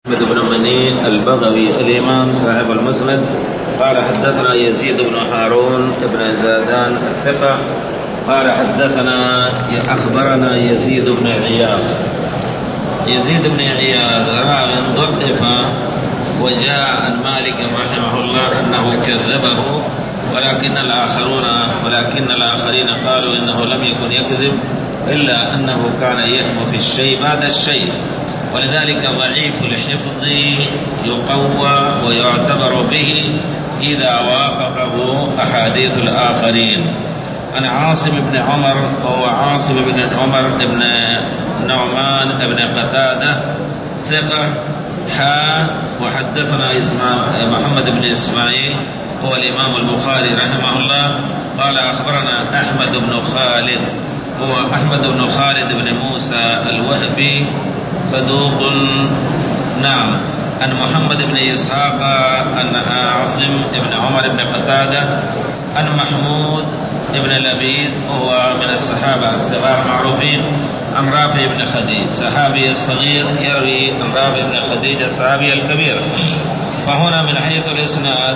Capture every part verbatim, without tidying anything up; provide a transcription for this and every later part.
محمد بن مني البغوي الإمام صاحب المسند قال حدثنا يزيد بن هارون بن زادان الثقة قال حدثنا أخبرنا يزيد بن عياض. يزيد بن عياض راوي ضعف وجاء عن مالك رحمه الله أنه كذبه، ولكن الآخرون ولكن الآخرين قالوا إنه لم يكن يكذب إلا أنه كان يهم في الشيء بعد الشيء، ولذلك ضعيف الحفظ يقوى ويعتبر به إذا وافقه أحاديث الآخرين. عن عاصم بن عمر وهو عاصم بن عمر بن نعمان بن قتادة ثقة حا وحدثنا محمد بن إسماعيل هو الإمام البخاري رحمه الله قال أخبرنا أحمد بن خالد هو أحمد بن خالد بن موسى الوهبي صدوق نعم. عن محمد بن إسحاق أن عاصم بن عمر بن قتادة عن محمود بن لبيد وهو من الصحابة الصغار معروفين عن رافع بن خديج صحابي الصغير يروي عن رافع بن خديج الصحابي الكبير. فهنا من حيث الإسناد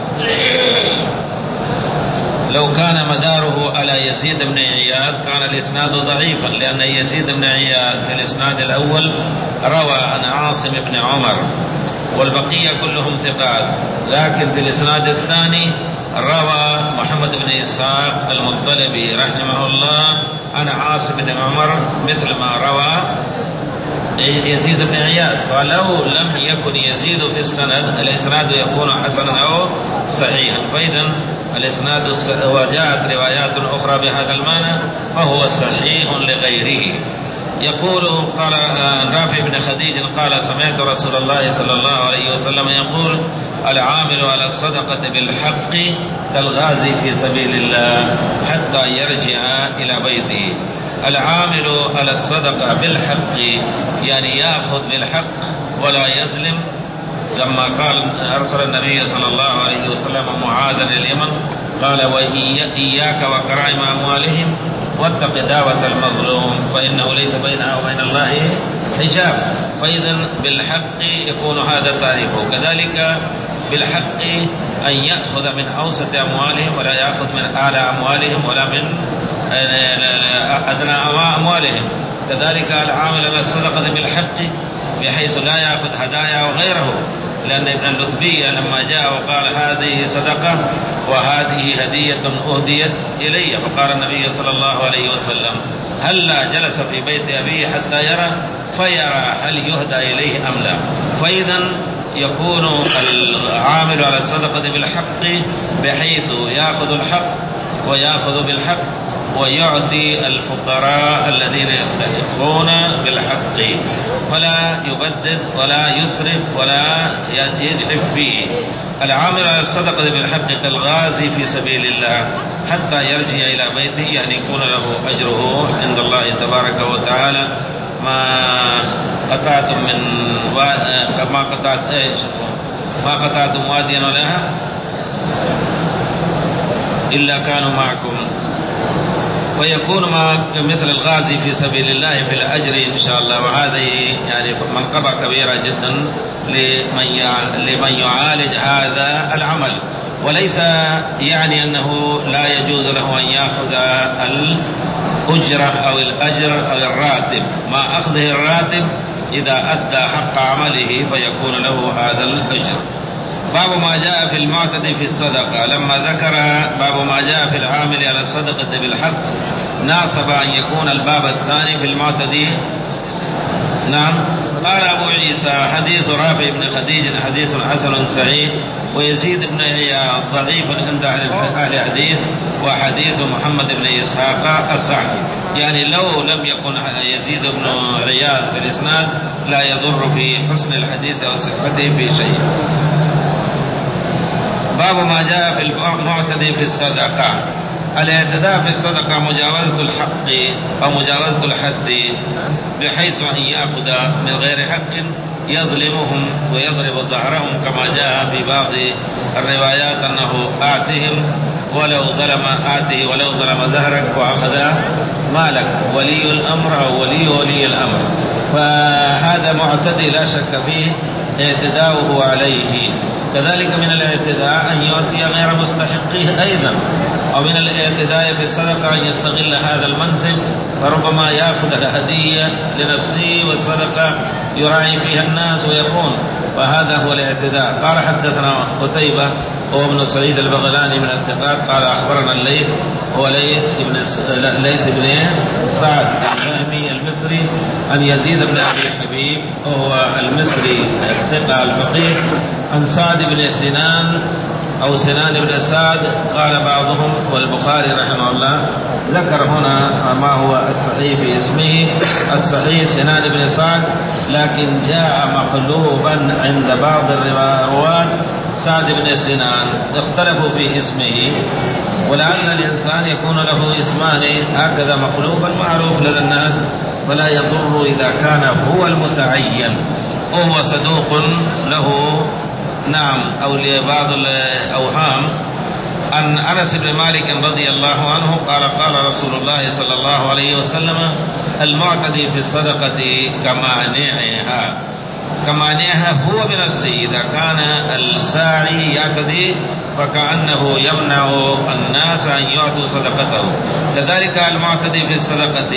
لو كان مداره على يزيد بن عياض كان الإسناد ضعيفا، لأن يزيد بن عياض في الإسناد الأول روى عن عاصم بن عمر والبقية كلهم ثقات، لكن في الإسناد الثاني روى محمد بن إسحاق المطلبي رحمه الله عن عاصم بن عمر مثل ما روى يزيد بن عياض. فلو لم يكن يزيد في السند الإسناد يكون حسنا أو صحيحا. فإذا الإسناد وجاءت روايات أخرى بهذا المعنى فهو صحيح لغيره. يقول قال رافع بن خديج قال سمعت رسول الله صلى الله عليه وسلم يقول العامل على الصدقة بالحق كالغازي في سبيل الله حتى يرجع إلى بيته. العامل على الصدقة بالحق يعني يأخذ بالحق ولا يظلم، لما قال أرسل النبي صلى الله عليه وسلم معاذا لليمن قال وإياك وكرائم أموالهم واتق دعوة المظلوم فإنه ليس بينها وبين الله حجاب. فإذا بالحق يكون هذا تعريفه. كذلك بالحق أن يأخذ من أوسط أموالهم ولا يأخذ من أعلى أموالهم ولا من أدنى أموالهم. كذلك العامل على الصدقة بالحق بحيث لا يأخذ هدايا وغيره، لأن ابن اللتبية لما جاء وقال هذه صدقة وهذه هدية أهديت إلي، فقال النبي صلى الله عليه وسلم هلا جلس في بيت أبيه حتى يرى فيرى هل يهدى إليه أم لا. فإذا يكون العامل على الصدقة بالحق بحيث يأخذ الحق ويأخذ بالحق ويعطي الفقراء الذين يستحقون بالحق، فلا يبدد ولا يسرف ولا يجرف فيه. العامل على الصدقة بالحق كالغازي في سبيل الله حتى يرجع إلى بيته، يعني يكون له أجره عند الله تبارك وتعالى. ما قطعتم من و... ما قطعت ايش ما قطعتم واديا لها إلا كانوا معكم، ويكون ما مثل الغازي في سبيل الله في الأجر إن شاء الله. وهذه يعني منقبة كبيرة جدا لمن لمن يعالج هذا العمل، وليس يعني أنه لا يجوز له أن يأخذ الأجرة أو الأجر أو الراتب، ما أخذه الراتب إذا أدى حق عمله فيكون له هذا الأجر. باب ما جاء في المعتدي في الصدقة. لما ذكر باب ما جاء في العامل على الصدقة بالحق ناسب أن يكون الباب الثاني في المعتدي. نعم. قال أبو عيسى حديث رافع بن خديج حديث حسن صحيح، ويزيد بن عياض ضعيف عند أهل الحديث، وحديث محمد بن إسحاق الصحيح. يعني لو لم يكن يزيد بن عياض في الإسناد لا يضر في حسن الحديث أو صحته في شيء. باب ما جاء في المعتدي في الصدقة. الاعتداء في الصدقة مجاوزة الحق أو مجاوزة الحد بحيث أن يأخذ من غير حق يظلمهم ويضرب ظهرهم، كما جاء في بعض الروايات أنه آتهم ولو ظلم آته ولو ظلم ظهرك وأخذ مالك، ولي الأمر أو ولي ولي الأمر. فهذا معتدي لا شك فيه اعتداؤه عليه. كذلك من الاعتداء أن يؤتي غير مستحقيه أيضا، أو من الاعتداء في الصدقة أن يستغل هذا المنصب فربما يأخذ الهدية لنفسه والصدقة يراعي فيها الناس ويخون، فهذا هو الاعتداء. قال حدثنا قتيبة هو ابن سعيد البغلاني من الثقات قال أخبرنا الليث هو ليث بن ليث بن سعد الفهمي المصري عن يزيد بن أبي حبيب وهو المصري الثقة الفقيه عن سعد بن سنان أو سنان بن سعد. قال بعضهم والبخاري رحمه الله ذكر هنا ما هو الصحيح في اسمه، الصحيح سنان بن سعد، لكن جاء مقلوبا عند بعض الرواة سعد بن سنان، اختلفوا في اسمه. ولعل الإنسان يكون له اسمان هكذا مقلوبا معروف لدى الناس، فلا يضر إذا كان هو المتعين وهو صدوق له نعم أو لبعض الأوهام. عن أنس بن مالك رضي الله عنه قال قال رسول الله صلى الله عليه وسلم المعتدي في الصدقة كمانعها، كمانعها هو بنفسه، إذا كان الساعي يعتدي فكأنه يمنع الناس أن يعطوا صدقته. كذلك المعتدي في الصدقة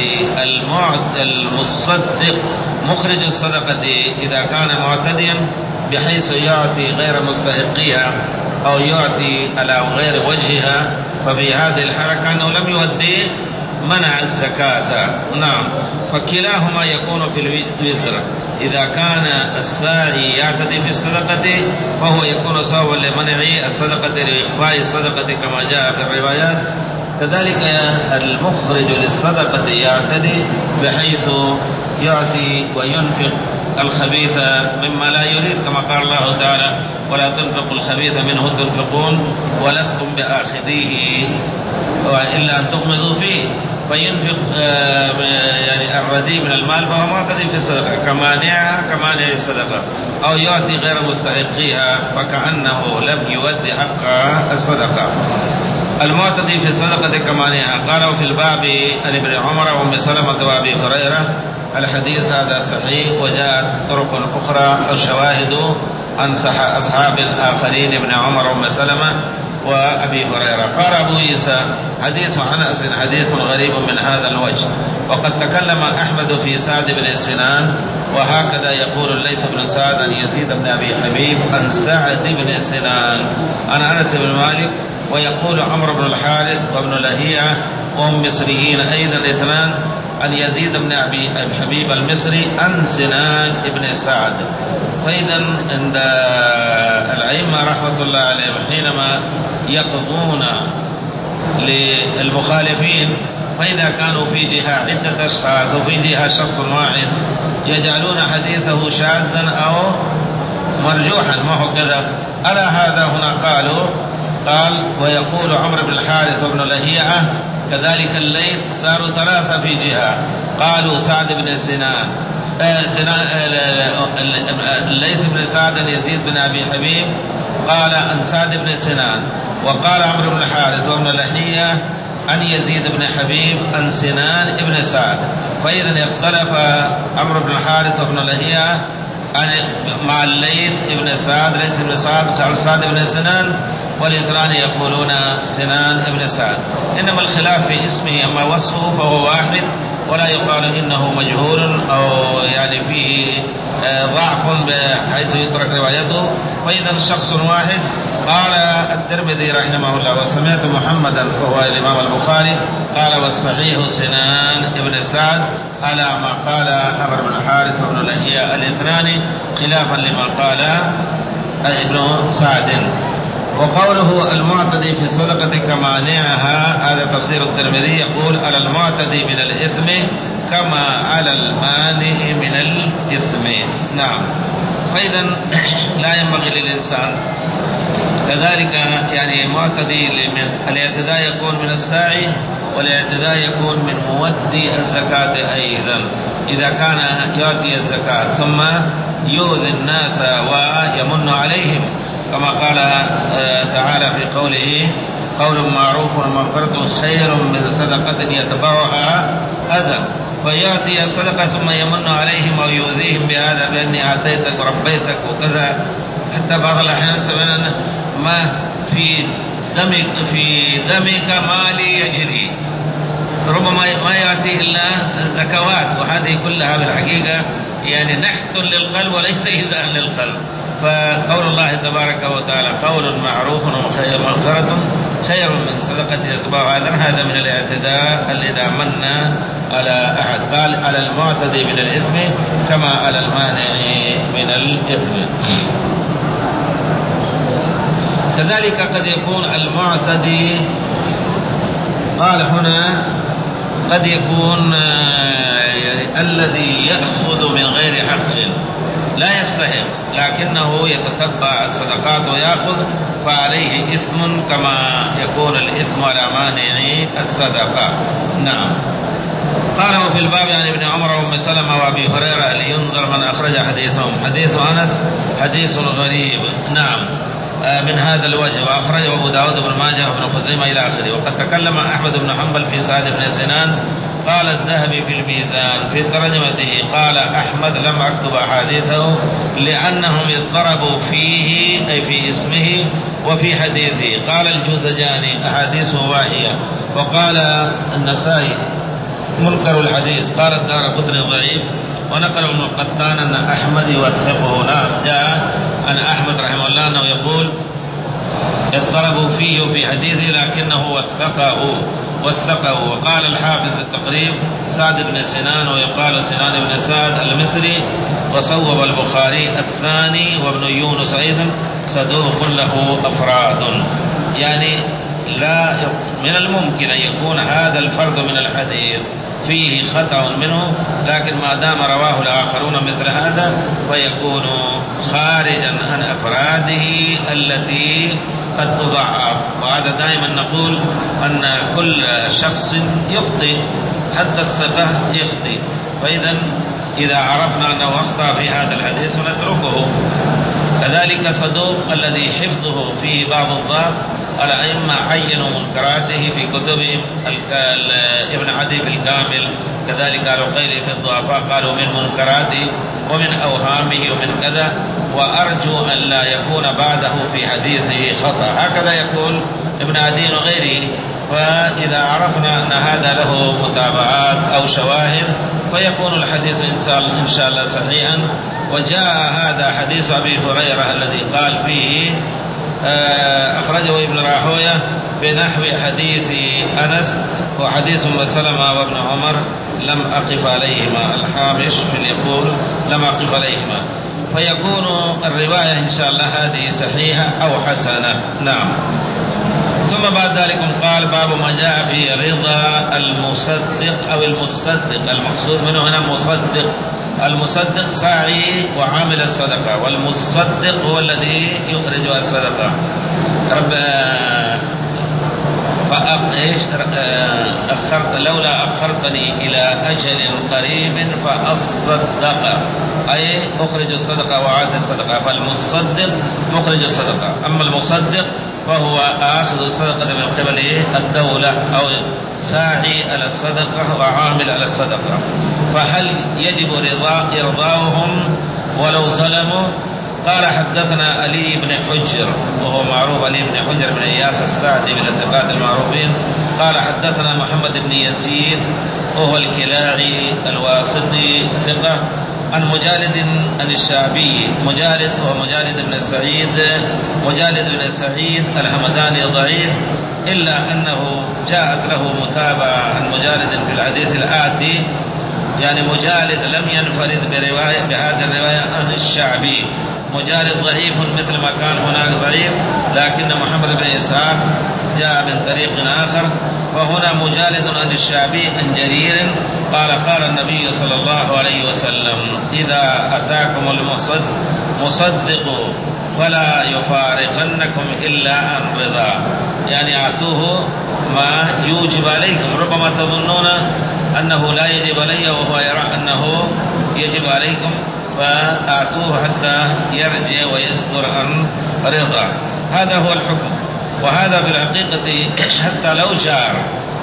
المصدق مخرج الصدقة إذا كان معتديا بحيث يعطي غير مستحقيها أو يعطي على غير وجهها، ففي هذه الحركة أنه لم يؤدي منع الزكاة. نعم، فكلاهما يكون في الوزر. إذا كان الساعي يعتدي في الصدقة فهو يكون سببا لمنع الصدقة لإخفاء الصدقة كما جاء في الروايات. كذلك المخرج للصدقة يعتدي بحيث يعطي وينفق الخبيث مما لا يريد، كما قال الله تعالى ولا تنفقوا الخبيث منه تنفقون ولستم بآخذيه إلا أن تغمضوا فيه، فينفق يعني الرديء من المال فهو معتدي في الصدقة كمانعها كمانع الصدقة، أو يعطي غير مستحقيها فكأنه لم يؤدي حق الصدقة. المعتدي في الصدقة كمانعها. قالوا في الباب عن ابن عمر وأم سلمة وأبي هريرة. الحديث هذا صحيح وجاءت طرق أخرى وشواهد عن أصحاب آخرين ابن عمر وأم سلمة وأبي هريرة. قال أبو عيسى حديث أنس حديث غريب من هذا الوجه، وقد تكلم أحمد في سعد بن سنان، وهكذا يقول ليس بن سعد عن يزيد بن أبي حبيب عن سعد بن سنان عن أنس بن مالك، ويقول عمرو بن الحارث وابن لهيعة وهم مصريين أيضا اثنان عن يزيد بن أبي حبيب المصري عن سنان بن سعد. فإذا عند الأئمة رحمة الله عليهم حينما يقضون للمخالفين فإذا كانوا في جهة عدة أشخاص وفي جهة شخص واحد يجعلون حديثه شاذا أو مرجوحا، ما هو كذا. على هذا هنا قالوا قال ويقول عمرو بن الحارث وابن لهيعة كذلك الليث صاروا ثلاثة في جهة، قالوا سعد بن سنان سنان الليث بن سعد يزيد بن أبي حبيب قال عن سعد بن سنان، وقال عمرو بن الحارث وابن لهيعة عن يزيد بن حبيب عن سنان بن سعد. فإذا اختلف عمرو بن الحارث وابن لهيعة مع الليث بن سعد ليث بن سعد عن سعد بن سنان، والاثنان يقولون سنان بن سعد. إنما الخلاف في اسمه، أما وصفه فهو واحد ولا يقال إنه مجهول أو يعني فيه ضعف بحيث يترك روايته، فإذا شخص واحد. قال الترمذي رحمه الله وسمعت محمدا وهو الإمام البخاري قال والصحيح سنان بن سعد على ما قال عمرو بن الحارث وابن لهيعة الاثنان خلافا لما قال ابن سعد. وقوله المعتدي في الصدقة كمانعها هذا تفسير الترمذي، يقول على المعتدي من الإثم كما على المانع من الإثم. نعم. فإذا لا ينبغي للإنسان كذلك يعني معتدي الاعتداء يكون من الساعي، والاعتداء يكون من مودي الزكاة أيضا. إذا كان يأتي الزكاة ثم يؤذي الناس ويمن عليهم، كما قال تعالى في قوله: قول معروف ومغفرة خير من صدقة يتبعها أذى. فيأتي الصدقة ثم يمن عليهم أو يؤذيهم بهذا بأني آتيتك وربيتك وكذا، حتى بعض الأحيان سمعنا ما في دمك في دمك مالي يجري، ربما ما يأتيه إلا الزكوات، وهذه كلها بالحقيقة يعني نحت للقلب وليس إيذاء للقلب. فقول الله تبارك وتعالى: قول معروف وخير مغفرة خير من صدقة يتبعها أذى، هذا من الاعتداء إذا من على أحد. قال: على المعتدي من الإثم كما على المانع من الإثم. كذلك قد يكون المعتدي، قال هنا قد يكون يعني الذي يأخذ من غير حق، لا يستحق لكنه يتتبع الصدقات ويأخذ، فعليه إثم كما يكون الإثم على مانع الصدقة. نعم. قال: وفي الباب عن ابن عمر وأم سلمة وأبي هريرة لينظر من أخرج حديثهم. حديث أنس حديث غريب. نعم، من هذا الوجه، وأخرجه أبو داود بن ماجه وابن خزيمة إلى آخره. وقد تكلم أحمد بن حنبل في سعد بن سنان. قال الذهبي في الميزان في ترجمته: قال أحمد: لم أكتب أحاديثه لأنهم اضطربوا فيه، أي في اسمه وفي حديثه. قال الجوزجاني: أحاديثه واهية. وقال النسائي: منكر الحديث. قال الدارقطني: ضعيف. ونقل ابن القطان أن أحمد يوثقه. نعم، جاء عن أحمد رحمه الله أنه يقول: اضطربوا فيه في حديثه لكنه وثقه وثقه. وقال الحافظ في التقريب: سعد بن سنان، ويقال سنان بن سعد المصري. وصوب البخاري الثاني. وابن يونس أيضا صدوق له أفراد. يعني لا من الممكن أن يكون هذا الفرد من الحديث فيه خطأ منه، لكن ما دام رواه الآخرون مثل هذا فيكون خارجا عن أفراده التي قد تضعف. وهذا دائما نقول أن كل شخص يخطئ، حتى الثقة يخطئ. فإذا إذا عرفنا أنه أخطأ في هذا الحديث نتركه. كذلك صدوق الذي حفظه فيه بعض الضعف، الأئمة عينوا منكراته في كتبهم. ابن عدي في الكامل، كذلك العقيلي في الضعفاء قالوا من منكراته ومن أوهامه ومن كذا، وأرجو أن لا يكون بعده في حديثه خطأ. هكذا يقول ابن عدي وغيره. فإذا عرفنا أن هذا له متابعات أو شواهد فيكون الحديث إن شاء الله صحيحا. وجاء هذا حديث أبي هريرة الذي قال فيه أخرجه ابن راهويه بنحو حديث أنس وحديث أم سلمة وابن عمر لم أقف عليهما. الحامش من يقول لم أقف عليهما، فيكون الرواية إن شاء الله هذه صحيحة أو حسنة. نعم. ثم بعد ذلك قال: باب ما جاء في رضا المصدق أو المصدق. المقصود منه هنا مصدق. المصدق ساعي وعامل الصدقة، والمصدق هو الذي يخرج الصدقة. رب فأخ... إيش أخرت لولا أخرتني إلى أجل قريب فأصدق، أي أخرج الصدقة وعاد الصدقة. فالمصدق مخرج الصدقة، أما المصدق فهو آخذ الصدقة من قبل الدولة أو ساعي على الصدقة وعامل على الصدقة. فهل يجب رضا إرضاؤهم ولو ظلموا؟ قال: حدثنا علي بن حجر، وهو معروف علي بن حجر بن إياس السعدي من الثقات المعروفين. قال: حدثنا محمد بن يزيد وهو الكلاعي الواسطي ثقة، عن مجالد عن الشعبي. مجالد ومجالد بن سعيد مجالد بن سعيد الحمداني ضعيف، إلا أنه جاءت له متابعة عن مجالد في الحديث الآتي: يعني مجالد لم ينفرد برواية بهذه الرواية عن الشعبي. مجالد ضعيف مثل ما كان هناك ضعيف، لكن محمد بن إسحاق جاء من طريق آخر. وهنا مجالد عن الشعبي عن جرير قال قال النبي صلى الله عليه وسلم: إذا أتاكم المصدق فلا يفارقنكم إلا عن رضا، يعني أعطوه ما يوجب عليكم. ربما تظنون أنه لا يجب علي وهو يرى أنه يجب عليكم، فأعطوه حتى يرجع ويصدر عن رضا. هذا هو الحكم. وهذا في الحقيقة حتى لو جار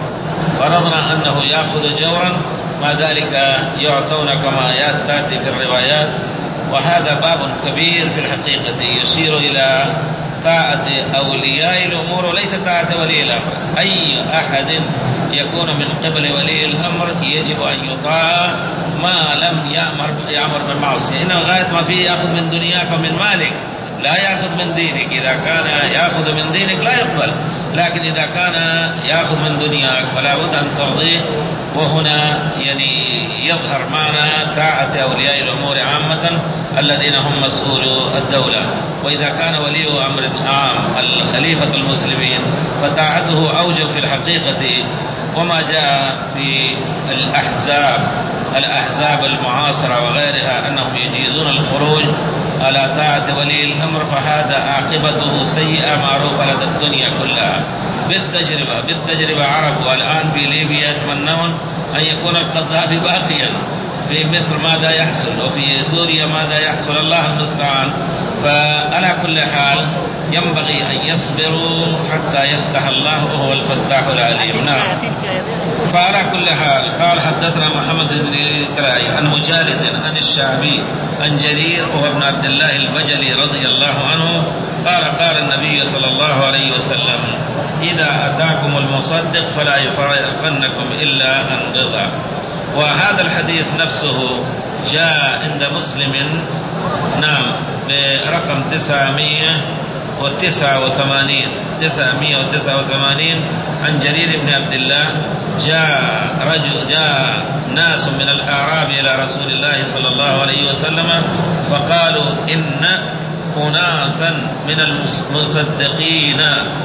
فرضنا أنه يأخذ جورا، ما ذلك يعطون كما تأتي في الروايات. وهذا باب كبير في الحقيقة يشير إلى طاعة أولياء الأمور وليس طاعة ولي الأمر. أي أحد يكون من قبل ولي الأمر يجب أن يطاع ما لم يأمر يأمر بالمعصية. إنه غاية ما فيه يأخذ من دنياك ومن مالك، لا يأخذ من دينك. إذا كان يأخذ من دينك لا يقبل، لكن إذا كان يأخذ من دنياك فلا بد أن ترضيه. وهنا يعني يظهر معنى طاعة أولياء الأمور عامة الذين هم مسؤولو الدولة. وإذا كان ولي أمر عام الخليفة المسلمين فطاعته أوجب في الحقيقة. وما جاء في الأحزاب الأحزاب المعاصرة وغيرها أنهم يجيزون الخروج على طاعة ولي الأمر، فهذا عاقبته سيئة معروفة لدى الدنيا كلها بالتجربة بالتجربة عرفوا الآن في ليبيا يتمنون أن يكون القذافي باقيا. في مصر ماذا يحصل، وفي سوريا ماذا يحصل، الله المستعان. فعلى كل حال ينبغي أن يصبروا حتى يفتح الله وهو الفتاح العليم. نعم. فعلى كل حال قال حدثنا محمد بن كراي عن مجالد عن الشعبي عن جرير وهو ابن عبد الله البجلي رضي الله عنه قال قال النبي صلى الله عليه وسلم: إذا أتاكم المصدق فلا يفارقنكم إلا عن رضا. وهذا الحديث نفسه جاء عند مسلم نعم برقم تسعمائة وتسعة وثمانين تسعمائة وتسعة وثمانين عن جرير بن عبد الله: جاء رجل جاء ناس من الأعراب إلى رسول الله صلى الله عليه وسلم فقالوا: إن أناسا من المصدقين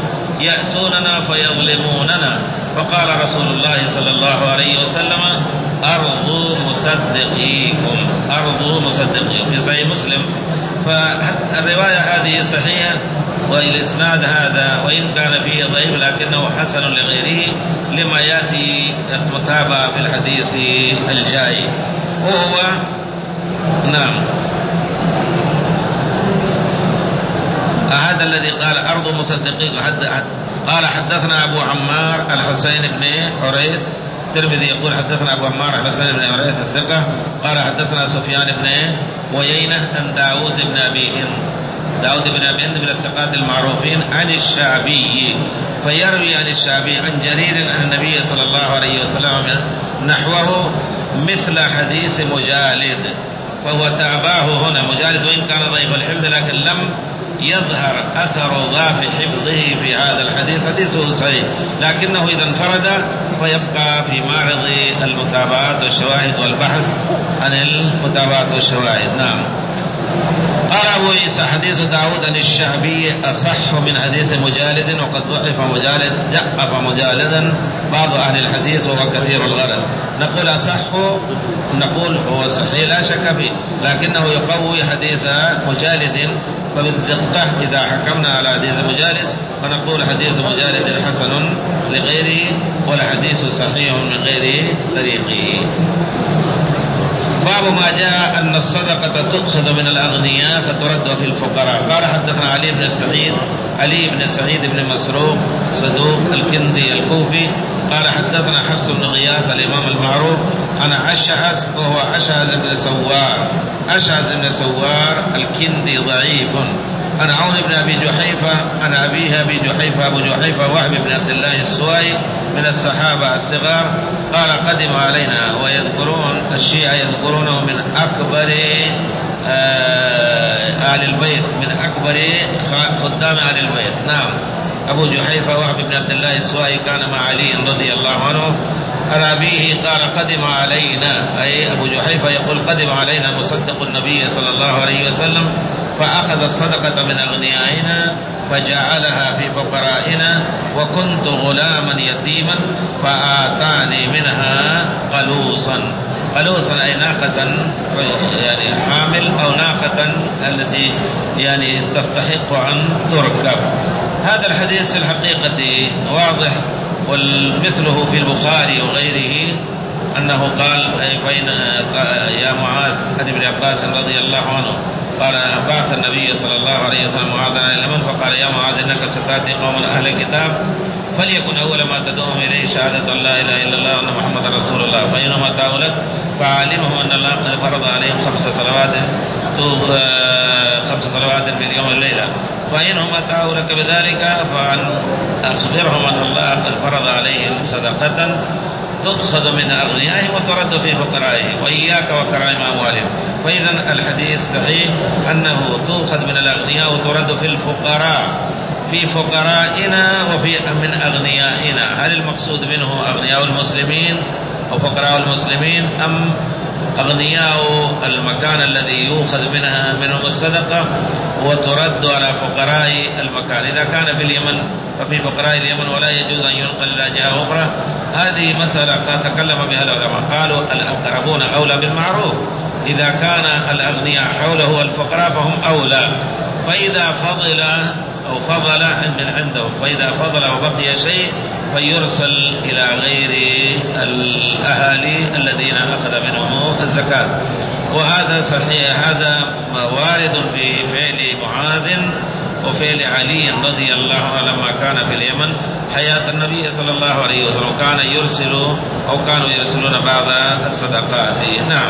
يأتوننا فيظلموننا. فقال رسول الله صلى الله عليه وسلم: أرضوا مصدقيكم أرضوا مصدقيكم في صحيح مسلم. فالرواية هذه صحيحة، والإسناد هذا وإن كان فيه ضعيف لكنه حسن لغيره لما يأتي المتابعة في الحديث الجاي. وهو نعم هذا الذي قال أرض مصدقين. قال حدثنا أبو عمار الحسين بن حريث. الترمذي يقول حدثنا أبو عمار الحسين بن حريث الثقة قال حدثنا سفيان بن ويينة عن داود بن أبي هند. داود بن أبي هند من الثقات المعروفين عن الشعبي، فيروي عن الشعبي عن جرير عن النبي صلى الله عليه وسلم نحوه مثل حديث مجالد. فهو تاباه هنا مجالد وإن كان ضعيف الحفظ، لكن لم يظهر أثر ضعف حفظه في هذا الحديث. حديثه صحيح لكنه إذا انفرد فيبقى في معرض المتابعات والشواهد والبحث عن المتابعات والشواهد. نعم. قال أبو عيسى حديث داود عن الشعبي أصح من حديث مجالد، وقد ضعف مجالد ضعف مجالدا بعض أهل الحديث وهو كثير الغرض. نقول أصح نقول هو صحيح لا شك فيه، لكنه يقوي حديث مجالد. فبالدقة إذا حكمنا على حديث مجالد فنقول حديث مجالد حسن لغيره والحديث صحيح من غير طريقه. باب ما جاء أن الصدقة تؤخذ من الأغنياء فترد في الفقراء. قال حدثنا علي بن سعيد علي بن سعيد بن مسروق صدوق الكندي الكوفي قال حدثنا حفص بن غياث الإمام المعروف عن أشعث وهو أشعث بن سوار أشعث بن سوار الكندي ضعيف. عن عون بن أبي جحيفة عن أبيه أبي جحيفة أبو جحيفة وهب بن عبد الله السوائي من الصحابة الصغار قال قدم علينا، ويذكرون الشيعة يذكرونه من أكبر آل البيت من أكبر خدام آل البيت. نعم. أبو جحيفة وهب بن عبد الله السوائي كان مع علي رضي الله عنه. عن أبيه قال قدم علينا، أي أبو جحيفة يقول قدم علينا مصدق النبي صلى الله عليه وسلم فأخذ الصدقة من أغنيائنا فجعلها في فقرائنا، وكنت غلاما يتيما فآتاني منها قلوصا. قلوصا أي ناقة يعني حامل أو ناقة التي يعني تستحق أن تركب. هذا الحديث في الحقيقة واضح، والمثله في البخاري وغيره أنه قال فإن يا معاذ عن ابن عباس رضي الله عنه قال بعث النبي صلى الله عليه وسلم معاذا إلى اليمن فقال يا معاذ إنك ستأتي قوم أهل الكتاب فليكن أول ما تدعوهم إليه شهادة أن لا إله إلا الله وأن محمدا رسول الله، فإنهم أتوا لك فعلمهم أن الله قد فرض عليهم خمس صلوات خمس صلوات في اليوم والليلة، فإنهم أتوا لك بذلك فأخبرهم أن الله قد فرض عليهم صدقة تؤخذ من أغنيائهم وترد في فقرائهم، وإياك وكرائم أموالهم. فإذا الحديث صحيح أنه تؤخذ من الأغنياء وترد في الفقراء، في فقرائنا وفي من أغنيائنا. هل المقصود منه أغنياء المسلمين أو فقراء المسلمين، أم أغنياء المكان الذي يؤخذ منها منهم الصدقة وترد على فقراء المكان؟ إذا كان في اليمن ففي فقراء اليمن ولا يجوز أن ينقل إلى جهة أخرى. هذه مسألة قد تكلم بها العلماء، قالوا الأقربون أولى بالمعروف، إذا كان الأغنياء حوله الفقراء فهم أولى، فإذا فضل أو فضل من عندهم فإذا فضل وبقي شيء فيرسل إلى غير الأهالي الذين أخذ منهم الزكاة. وهذا صحيح، هذا وارد في فعل معاذ وفعل علي رضي الله عنه لما كان في اليمن حياة النبي صلى الله عليه وسلم، كان يرسل أو كانوا يرسلون بعض الصدقات. نعم.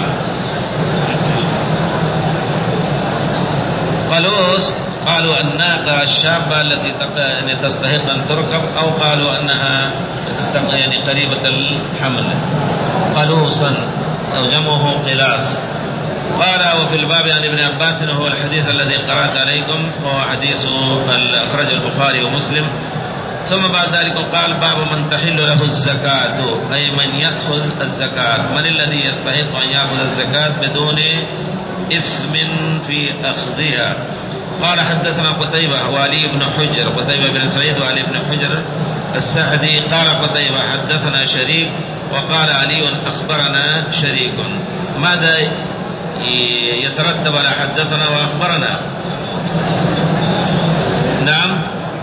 قلوص قالوا الناقة الشابة التي تستحق أن تركب، أو قالوا أنها يعني قريبة الحمل، قلوصا أو جمعه قلاص. قال وفي الباب عن ابن عباس هو الحديث الذي قرأت عليكم، وهو حديث أخرج البخاري ومسلم. ثم بعد ذلك قال باب من تحل له الزكاة، أي من يأخذ الزكاة، من الذي يستحق أن يأخذ الزكاة بدون إثم في أخذها. قال حدثنا قتيبة وعلي بن حجر، قتيبة بن سعيد وعلي بن حجر السعدي. قال قتيبة حدثنا شريك، وقال علي أخبرنا شريك. ماذا يترتب على حدثنا وأخبرنا؟ نعم،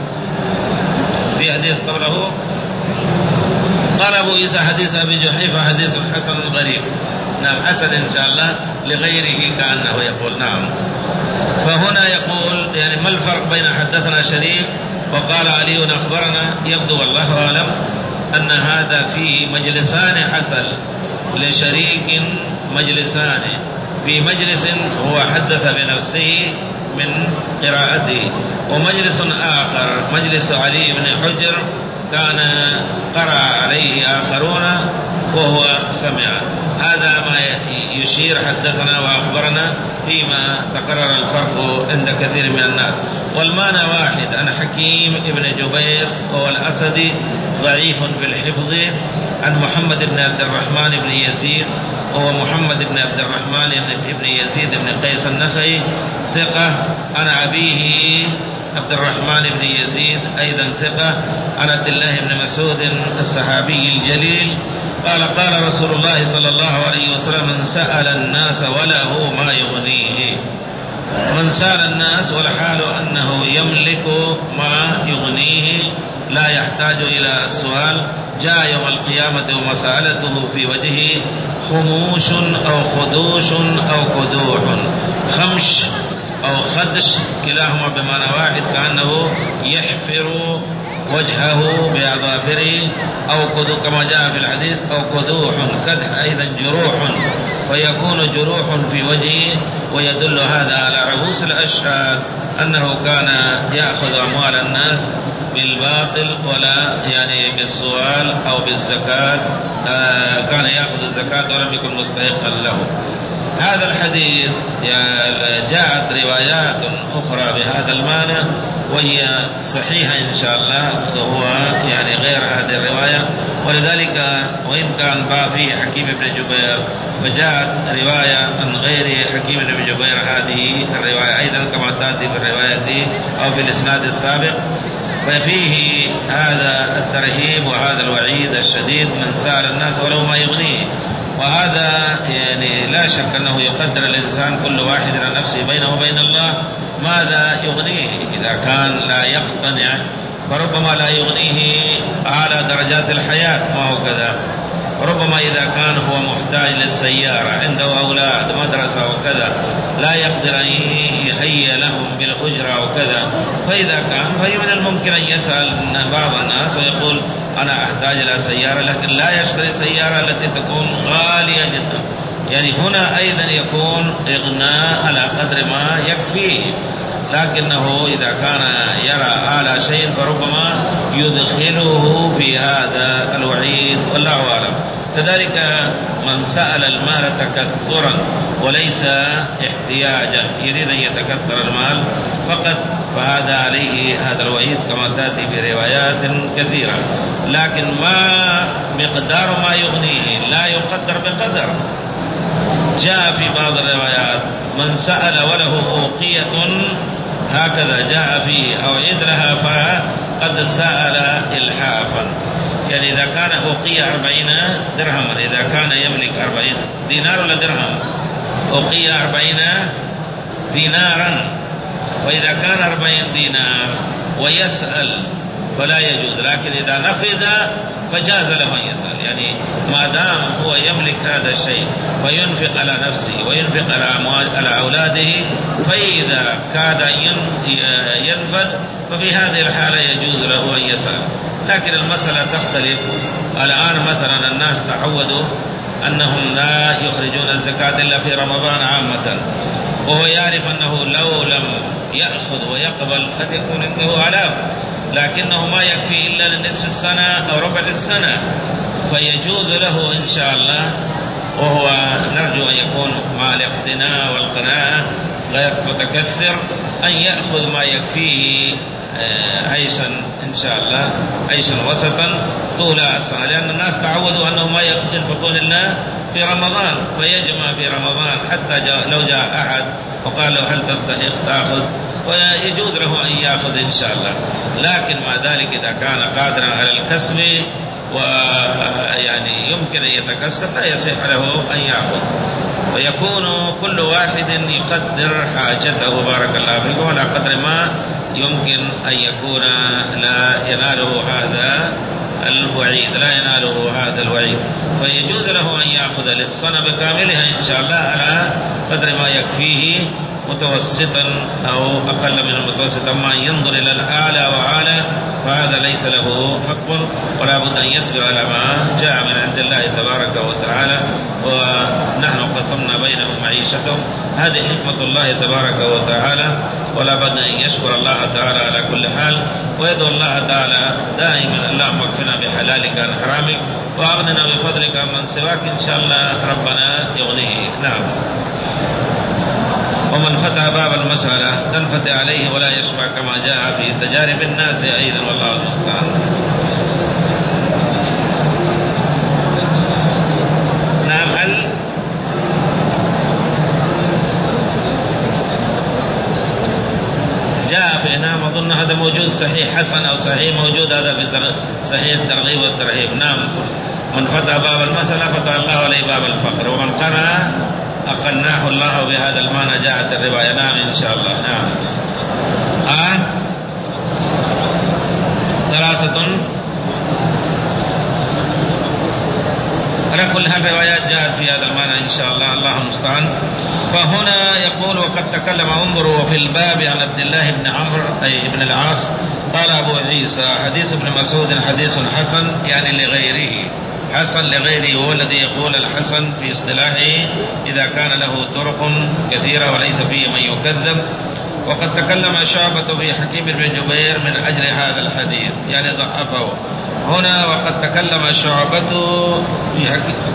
في حديث قبله قال أبو عيسى حديث أبي جحيفة حديث حسن غريب. نعم، حسن إن شاء الله لغيره كأنه يقول. نعم. فهنا يقول يعني ما الفرق بين حدثنا شريك وقال علي أخبرنا؟ يبدو والله أعلم أن هذا فيه مجلسان حصل لشريك، مجلسان، في مجلس هو حدث بنفسه من قراءته، ومجلس آخر مجلس علي بن حجر كان قرأ عليه آخرون وهو سمع. هذا ما يشير حدثنا وأخبرنا فيما تقرر الفرق عند كثير من الناس. والمعنى واحد، أن حكيم ابن جبير وهو الأسدي ضعيف في الحفظ، عن محمد بن عبد الرحمن بن يزيد وهو محمد بن عبد الرحمن بن يزيد بن قيس النخعي ثقة، عن أبيه عبد الرحمن بن يزيد أيضا ثقة، عن عبد الله بن مسعود الصحابي الجليل قال قال رسول الله صلى الله عليه وسلم من سأل الناس وله ما يغنيه، من سأل الناس والحال أنه يملك ما يغنيه لا يحتاج إلى السؤال، جاء يوم القيامة ومسألته في وجهه خموش أو خدوش أو كدوح، خمش أو خدش كلاهما بمعنى واحد، كأنه يحفر وجهه بأظافره، أو كدوح كما جاء في الحديث، أو كدوح كدح أيضا جروح، فيكون جروح في وجهه، ويدل هذا على رؤوس الأشهاد أنه كان يأخذ أموال الناس بالباطل ولا يعني بالسؤال أو بالزكاة، كان يأخذ الزكاة ولم يكن مستحقا له. هذا الحديث جاءت روايات أخرى بهذا المعنى وهي صحيحة إن شاء الله، وهو يعني غير هذه الرواية، ولذلك وإن كان باء فيه حكيم بن جبير وجاءت رواية عن غير حكيم بن جبير هذه الرواية أيضا كما تأتي في الرواية أو في الإسناد السابق، ففيه هذا الترهيب وهذا الوعيد الشديد من سأل الناس ولو ما يغنيه. وهذا يعني لا شك أنه يقدر الإنسان كل واحد على نفسه بينه وبين الله ماذا يغنيه. إذا كان لا يقتنع فربما لا يغنيه أعلى درجات الحياة، ما هو كذا. ربما إذا كان هو محتاج للسيارة، عنده أولاد مدرسة وكذا، لا يقدر أن يهيئ لهم بالأجرة وكذا، فإذا كان فهي من الممكن أن يسأل بعض الناس ويقول أنا أحتاج إلى سيارة، لكن لا يشتري سيارة التي تكون غالية جدا. يعني هنا أيضا يكون إغناء على قدر ما يكفيه، لكنه إذا كان يرى أعلى شيء فربما يدخله في هذا الوعيد، والله أعلم. كذلك من سأل المال تكثرا وليس احتياجا، يريد أن يتكثر المال فقط، فهذا عليه هذا الوعيد كما تأتي في روايات كثيرة. لكن ما مقدار ما يغنيه لا يقدر بقدر. جاء في بعض الروايات من سأل وله أوقية، هكذا جاء فيه أو عيد لها فقد سأل إلحافا. يعني إذا كان أوقية أربعين درهما، إذا كان يملك أربعين دينار ولا درهم، أوقية أربعين دينارا، وإذا كان أربعين دينار ويسأل فلا يجوز. لكن إذا نفذ فجاز له أن يسأل، يعني ما دام هو يملك هذا الشيء وينفق على نفسه وينفق على أموال على أولاده، فإذا كاد ينفذ ففي هذه الحالة يجوز له أن يسأل. لكن المسألة تختلف. الآن مثلا الناس تعودوا أنهم لا يخرجون الزكاة إلا في رمضان عامة، وهو يعرف أنه لو لم يأخذ ويقبل قد يكون عنده آلاف، لكنه ما يكفي إلا لنصف السنة أو ربع السنة، فيجوز له إن شاء الله، وهو نرجو أن يكون مع الاقتناء والقناعة غير متكثر، أن يأخذ ما يكفيه عيشا إن شاء الله، عيشا وسطا طول السنة، لأن الناس تعودوا أنه ما ينفقون إلا في رمضان، فيجمع في رمضان حتى جاء لو جاء أحد وقال له هل تستحق تأخذ، ويجوز له أن يأخذ إن شاء الله. لكن مع ذلك إذا كان قادرا على الكسب ويعني يمكن أن يتكسب لا يصح له أن يأخذ، ويكون كل واحد يقدر حاجته بارك الله فيكم على قدر ما يمكن أن يكون لا يناله هذا الوعيد، لا يناله هذا الوعيد، فيجوز له أن يأخذ للسنة بكاملها إن شاء الله على قدر ما يكفيه متوسطا أو أقل من المتوسط. أما ينظر إلى الأعلى وعلى فهذا ليس له حق، ولا بد أن يصبر على ما جاء من عند الله تبارك وتعالى. ونحن قسمنا بينهم معيشتهم، هذه حكمة الله تبارك وتعالى، ولا بد أن يشكر الله تعالى على كل حال، ويدعو الله تعالى دائما اللهم اكفنا بحلالك عن حرامك وأغننا بفضلك عمن سواك، إن شاء الله ربنا يغنيه. نعم. ومن فتح باب المسألة تنفتح عليه ولا يشبع، كما جاء في تجارب الناس أيضا، والله المستعان. نعم. هل جاء في نعم أظن هذا موجود صحيح حسن أو صحيح موجود، هذا في صحيح الترغيب والترهيب. نعم. من فتح باب المسألة فتح الله عليه باب الفقر، ومن قرأ أقناه الله بهذا المعنى، جاءت الرواية. نعم إن شاء الله. نعم. آه ثلاثة على كل هالروايات جاءت في هذا المعنى إن شاء الله، الله المستعان. فهنا يقول وقد تكلم انظروا وفي الباب عن عبد الله بن عمرو أي ابن العاص قال أبو عيسى حديث ابن مسعود حديث حسن، يعني لغيره، حسن لغيره، هو الذي يقول الحسن في اصطلاحه إذا كان له طرق كثيرة وليس فيه من يكذب. وقد تكلم شعبة في حكيم بن جبير من أجل هذا الحديث، يعني ضعفه هنا. وقد تكلم شعبة في حكيم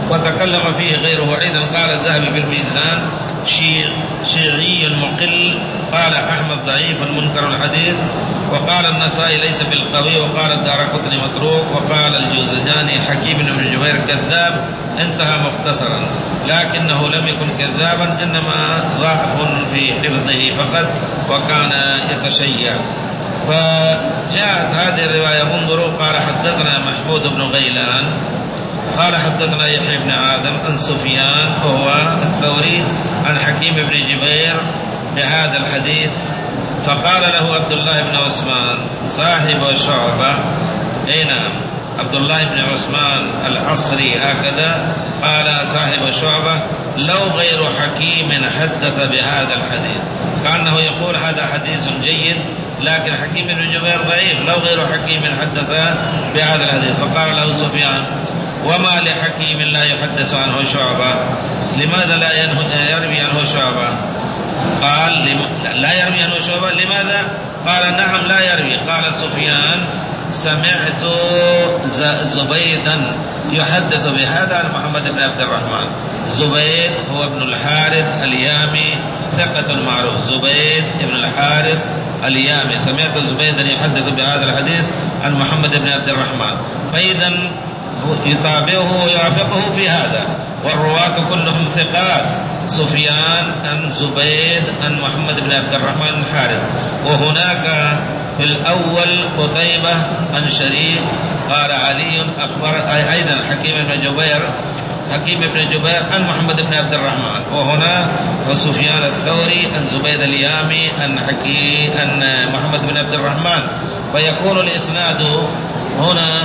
وتكلم فيه غيره أيضا. قال الذهبي في الميزان شيعي مقل، قال أحمد ضعيف منكر الحديث، وقال النسائي ليس بالقوي، وقال الدارقطني متروك، وقال الجوزجاني حكيم بن جبير كذاب. انتهى مختصرا، لكنه لم يكن كذابا، إنما ضعف في حفظه فقط وكان يتشيع. فجاءت هذه الرواية انظروا. قال حدثنا محمود بن غيلان قال حدثنا يحيى بن آدم عن سفيان وهو الثوري عن حكيم بن جبير بهذا الحديث. فقال له عبد الله بن عثمان صاحب شعبة، أي نعم عبد الله بن عثمان العصري هكذا قال صاحب شعبة: لو غير حكيم حدث بهذا الحديث. كأنه يقول هذا حديث جيد، لكن حكيم بن جبير ضعيف، لو غير حكيم حدث بهذا الحديث. فقال له سفيان: وما لحكيم لا يحدث عنه شعبة؟ لماذا لا يروي عنه شعبة؟ قال: لا يروي عنه شعبة. لماذا؟ قال: نعم لا يروي. قال سفيان: سمعت زبيدا يحدث بهذا عن محمد بن عبد الرحمن. زبيد هو ابن الحارث اليامي ثقة معروف، زبيد ابن الحارث اليامي. سمعت زبيدا يحدث بهذا الحديث عن محمد بن عبد الرحمن، فإذا يتابعه ويوافقه في هذا، والرواة كلهم ثقات. سفيان عن زبيد عن محمد بن عبد الرحمن الحارث. وهناك في الأول قتيبة عن شريك قال علي أخبر أيضا حكيم بن جبير حكيم بن جبير عن محمد بن عبد الرحمن. وهنا وسفيان الثوري عن زبيد اليامي عن حكيم عن محمد بن عبد الرحمن. فيكون الإسناد هنا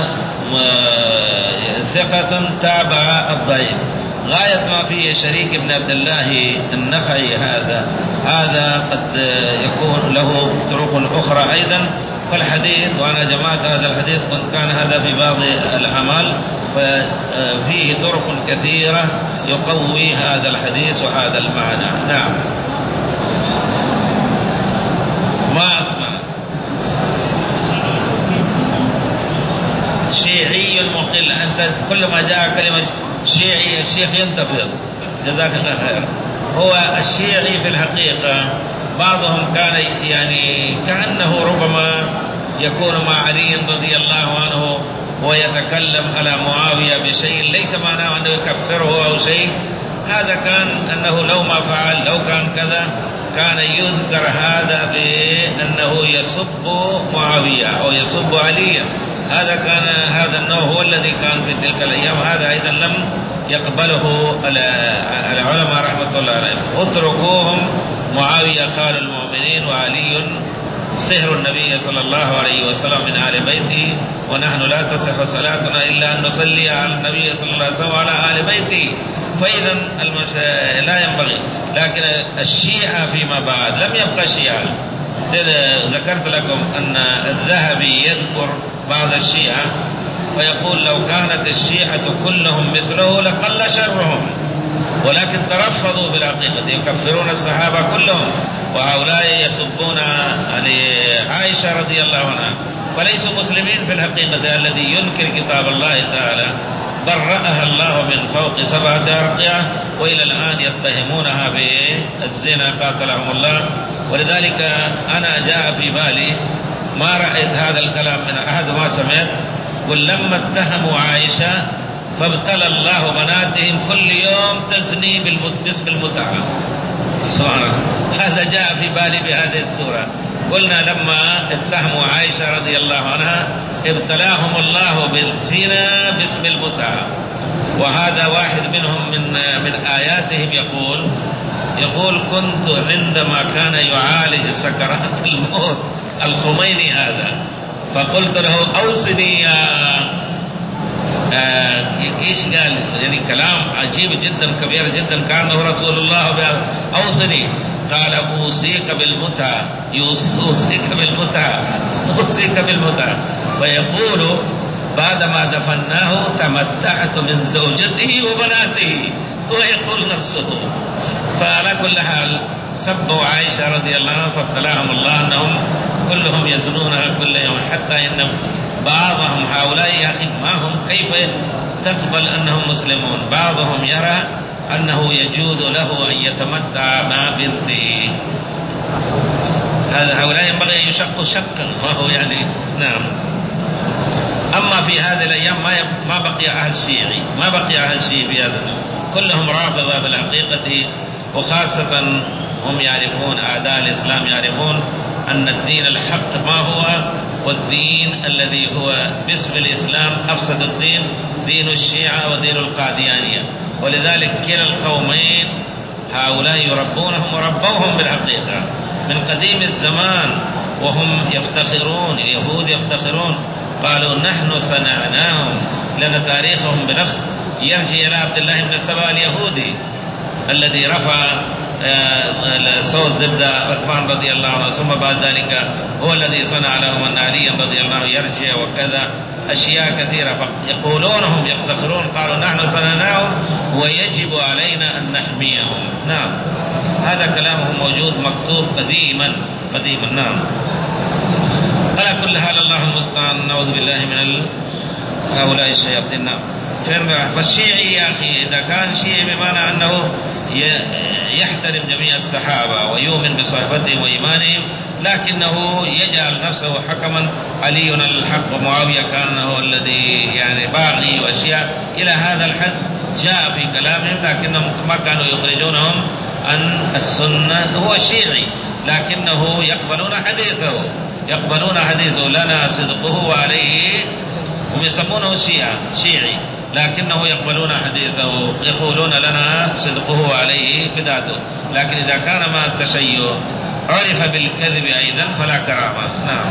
ثقة تابع الضعيف. غاية ما فيه شريك بن عبد الله النخعي هذا هذا قد يكون له طرق أخرى أيضا. فالحديث وأنا جمعت هذا الحديث كان هذا في بعض الأعمال، ففيه طرق كثيرة يقوي هذا الحديث وهذا المعنى. نعم. ما أسمع شيعي مقل. أنت كل ما جاء كلمة شيعي الشيخ ينتفض، جزاك الله خير. هو الشيعي في الحقيقة بعضهم كان يعني كأنه ربما يكون مع علي رضي الله عنه ويتكلم على معاوية بشيء ليس معناه أنه يكفره أو شيء. هذا كان أنه لو ما فعل لو كان كذا كان يذكر هذا بأنه يسب معاوية أو يسب عليا. هذا كان هذا النوع هو الذي كان في تلك الأيام. هذا أيضا لم يقبله العلماء رحمة الله عليهم. اتركوهم، معاوية خال المؤمنين وعلي سهر النبي صلى الله عليه وسلم من آل بيته، ونحن لا تصح صلاتنا إلا أن نصلي على النبي صلى الله عليه وسلم وعلى آل بيته. فإذا المش... لا ينبغي. لكن الشيعة فيما بعد لم يبقى شيعة. ذكرت لكم أن الذهبي يذكر بعض الشيعة ويقول لو كانت الشيعة كلهم مثله لقل شرهم، ولكن ترفضوا بالحقيقة، يكفرون الصحابة كلهم، وهؤلاء يسبون عائشة رضي الله عنها، فليسوا مسلمين في الحقيقة. الذي ينكر كتاب الله تعالى برأها الله من فوق سبعة أرقية، وإلى الآن يتهمونها بالزنا قاتلهم الله. ولذلك أنا جاء في بالي ما رأيت هذا الكلام من أحد ما سمعت. ولما اتهموا عائشة فابتلى الله بناتهم كل يوم تزني باسم المتعة. سبحان الله. هذا جاء في بالي بهذه السورة. قلنا لما اتهموا عائشة رضي الله عنها ابتلاهم الله بالزنا باسم المتعة. وهذا واحد منهم من من آياتهم يقول يقول كنت عندما كان يعالج سكرات الموت الخميني هذا، فقلت له أوصني يا آه إيش قال؟ يعني كلام عجيب جدا كبير جدا كأنه رسول الله. أوصني، قال أوصيك بالمتعة، أوصيك بالمتعة، أوصيك بالمتعة. فيقول بعدما دفناه تمتعت من زوجته وبناته، ويقول نفسه. فعلى كل حال سبوا عائشة رضي الله عنها فابتلاهم الله أنهم كلهم يزنونها كل يوم، حتى إن بعضهم هؤلاء يا أخي ما هم كيف تقبل أنهم مسلمون، بعضهم يرى أنه يجوز له أن يتمتع مع بنته. هذا هؤلاء ينبغي أن يشقوا شقا وهو يعني نعم. أما في هذه الأيام ما ما بقي أهل شيعي، ما بقي أهل شيعي في هذا، كلهم رافضة بالحقيقة، وخاصة هم يعرفون أعداء الإسلام يعرفون أن الدين الحق ما هو، والدين الذي هو باسم الإسلام أفسد الدين دين الشيعة ودين القاديانية. ولذلك كلا القومين هؤلاء يربونهم وربوهم بالحقيقة من قديم الزمان، وهم يفتخرون، اليهود يفتخرون، قالوا نحن صنعناهم، لأن تاريخهم بنفس يرجع إلى عبد الله بن سبأ اليهودي الذي رفع صوت ضد عثمان رضي الله عنه، ثم بعد ذلك هو الذي صنع لهم أن علي رضي الله عنه يرجع، وكذا أشياء كثيرة. يقولونهم يفتخرون، قالوا نحن صنعناهم ويجب علينا أن نحميهم. نعم، هذا كلامهم موجود مكتوب قديما قديما. نعم، على كل حال الله المستعان، نعوذ بالله من هؤلاء الشياطين. نعم. فالشيعي يا أخي إذا كان شيعي بمعنى أنه يحترم جميع الصحابة ويؤمن بصحبتهم وإيمانهم، لكنه يجعل نفسه حكما، علي الحق ومعاوية كان هو الذي يعني باغي وأشياء إلى هذا الحد جاء في كلامهم، لكنهم ما كانوا يخرجونهم عن السنة. هو شيعي لكنه يقبلون حديثه، يقبلون حديثه لنا صدقه وعليه، هم يسمونه شيعة شيعي، لكنه يقبلون حديثه، يقولون لنا صدقه وعليه بدعته. لكن إذا كان مع التشيع عرف بالكذب أيضا فلا كرامة. نعم.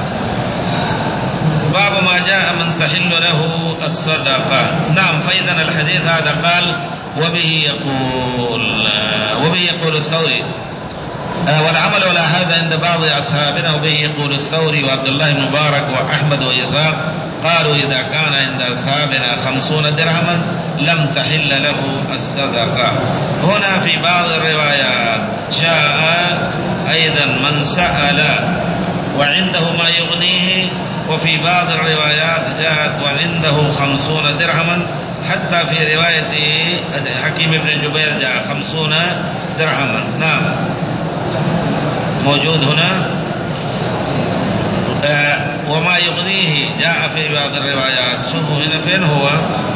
باب ما جاء من تحل له الصدقة. نعم، فإذا الحديث هذا قال وبه يقول وبه يقول الثوري، والعمل على هذا عند بعض أصحابنا، وبه يقول الثوري وعبد الله بن مبارك وأحمد وإسحاق، قالوا إذا كان عند أصحابنا خمسون درهما لم تحل له الصدقة. هنا في بعض الروايات جاء أيضا من سأل وعنده ما يغنيه، وفي بعض الروايات جاءت وعنده خمسون درهما، حتى في رواية حكيم بن جبير جاء خمسون درهما. نعم، موجود هنا. آه وما يغنيه جاء في بعض الروايات. شوفوا هنا فين هو،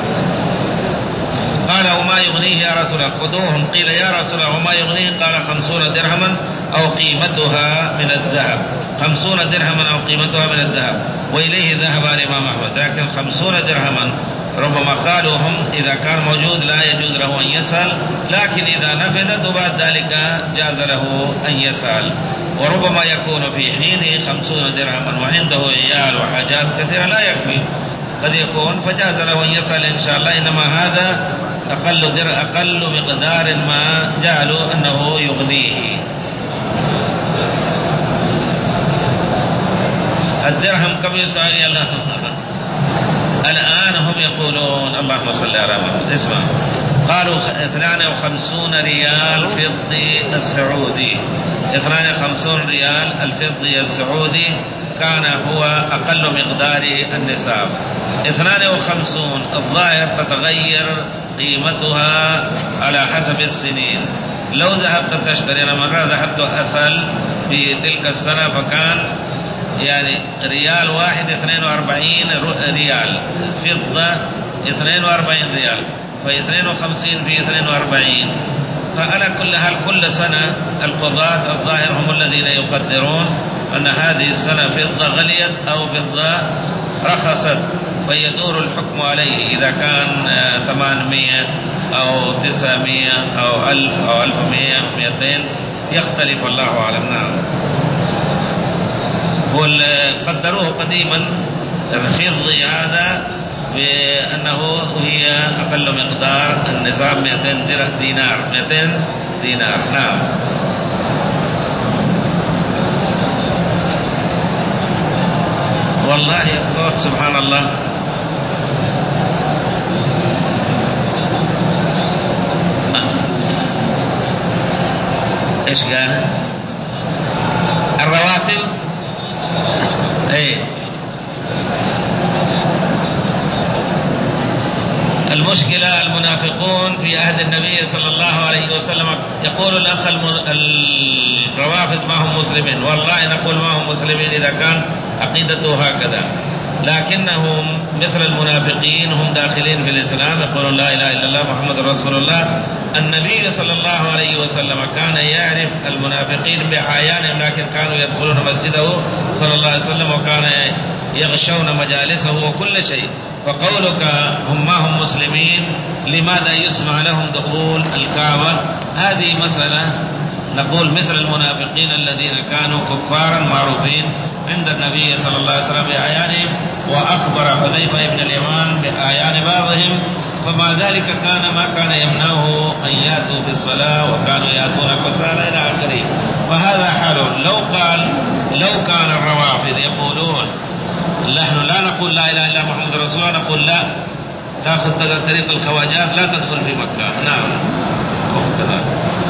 قال وما يغنيه يا رسول الله، خذوهم. قيل يا رسول الله وما يغنيه؟ قال خمسون درهما أو قيمتها من الذهب، خمسون درهما أو قيمتها من الذهب، وإليه ذهب الإمام أحمد. لكن خمسون درهما ربما قالوا هم إذا كان موجود لا يجوز له أن يسأل، لكن إذا نفذت وبعد ذلك جاز له أن يسأل. وربما يكون في حينه خمسون درهما وعنده عيال وحاجات كثيرة لا يكفي، قد يكون فجاز له أن يسأل إن شاء الله. إنما هذا أقل در أقل مقدار ما جعلوا أنه يغنيه. الدرهم كم يسأل الله الآن؟ هم يقولون اللهم صل على محمد. اسمع، قالوا اثنان وخمسون ريال فضي السعودي، اثنان وخمسون ريال الفضي السعودي كان هو أقل مقدار النصاب. اثنان وخمسون الظاهر تتغير قيمتها على حسب السنين. لو ذهبت تشتري، أنا مرة ذهبت أسأل في تلك السنة فكان يعني ريال واحد اثنين واربعين ريال، فضة اثنين واربعين ريال، فاثنين وخمسين في اثنين واربعين. فعلى كل حال كل سنة القضاة الظاهر هم الذين يقدرون أن هذه السنة فضة غليت أو فضة رخصت، فيدور الحكم عليه إذا كان ثمانمائة أو تسعمائة أو ألف أو ألف ومائة ومائتين، يختلف، الله أعلم. نعم. قدروه قديما الفضي هذا بأنه هي أقل مقدار النصاب مئتين دينار، مئتين دينار. نعم. والله الصوت سبحان الله. إيش قال؟ الرواتب إيه المشكلة المنافقون في عهد النبي صلى الله عليه وسلم. يقول الأخ الروافض ما هم مسلمين، والله نقول ما هم مسلمين إذا كان عقيدته هكذا، لكنهم مثل المنافقين هم داخلين في الإسلام، يقولون لا إله إلا الله محمد رسول الله. النبي صلى الله عليه وسلم كان يعرف المنافقين بأعيانهم، لكن كانوا يدخلون مسجده صلى الله عليه وسلم وكان يغشون مجالسه وكل شيء. فقولك هم ما هم مسلمين لماذا يسمع لهم دخول الكعبة؟ هذه مسألة نقول مثل المنافقين الذين كانوا كفارا معروفين عند النبي صلى الله عليه وسلم بأعيانهم، وأخبر حذيفة بن اليمان بأعيان بعضهم، فما ذلك كان ما كان يمنعه أن يأتوا في الصلاة وكانوا يأتون كسالى إلى آخره. فهذا حال. لو قال لو كان الروافض يقولون نحن لا نقول لا إله إلا محمد رسول الله، نقول لا تأخذ طريق الخواجات لا تدخل في مكة. نعم وكذا.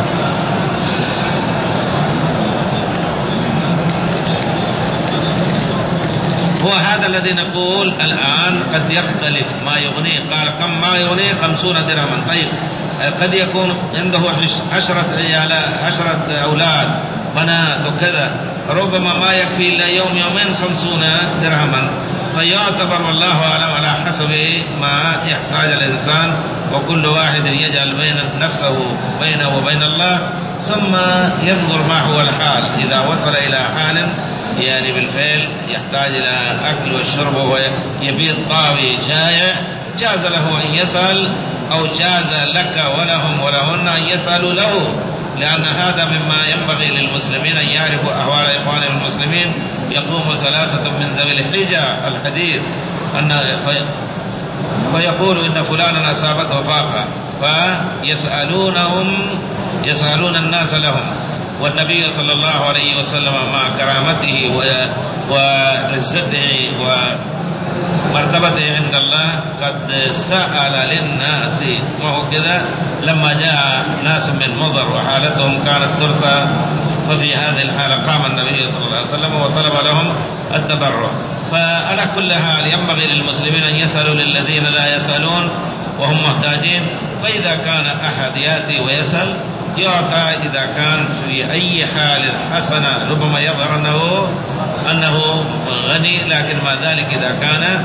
هو هذا الذي نقول الآن قد يختلف ما يغنيه. قال كم ما يغنيه؟ خمسون درهما. طيب قد يكون عنده عشرة عيالات عشرة أولاد بنات وكذا، ربما ما يكفي إلا يوم يومين خمسون درهما، فيعتبر والله أعلم على حسب ما يحتاج الإنسان، وكل واحد يجعل بين نفسه بينه وبين الله، ثم ينظر ما هو الحال. إذا وصل إلى حال يعني بالفعل يحتاج إلى أكل والشرب ويبيض طاوي جائع، جاز له أن يسأل، أو جاز لك ولهم ولهن أن يسألوا له، لأن هذا مما ينبغي للمسلمين أن يعرفوا أحوال إخوانهم المسلمين. يقوم ثلاثة من ذوي الحجة الحديث أن فيقول إن فلانا أصابته فاقة، فيسألونهم يسألون الناس لهم. والنبي صلى الله عليه وسلم مع كرامته وعزته ومرتبته عند الله قد سأل للناس، وهو كذا لما جاء ناس من مضر وحالتهم كانت ترثى، ففي هذه الحالة قام النبي صلى الله عليه وسلم وطلب لهم التبرع. فعلى كل حال ينبغي للمسلمين أن يسألوا للذين لا يسألون وهم محتاجين. فإذا كان أحد يأتي ويسأل يعطى إذا كان في أي حال حسنة، ربما يظهر أنه, أنه غني، لكن ما ذلك إذا كان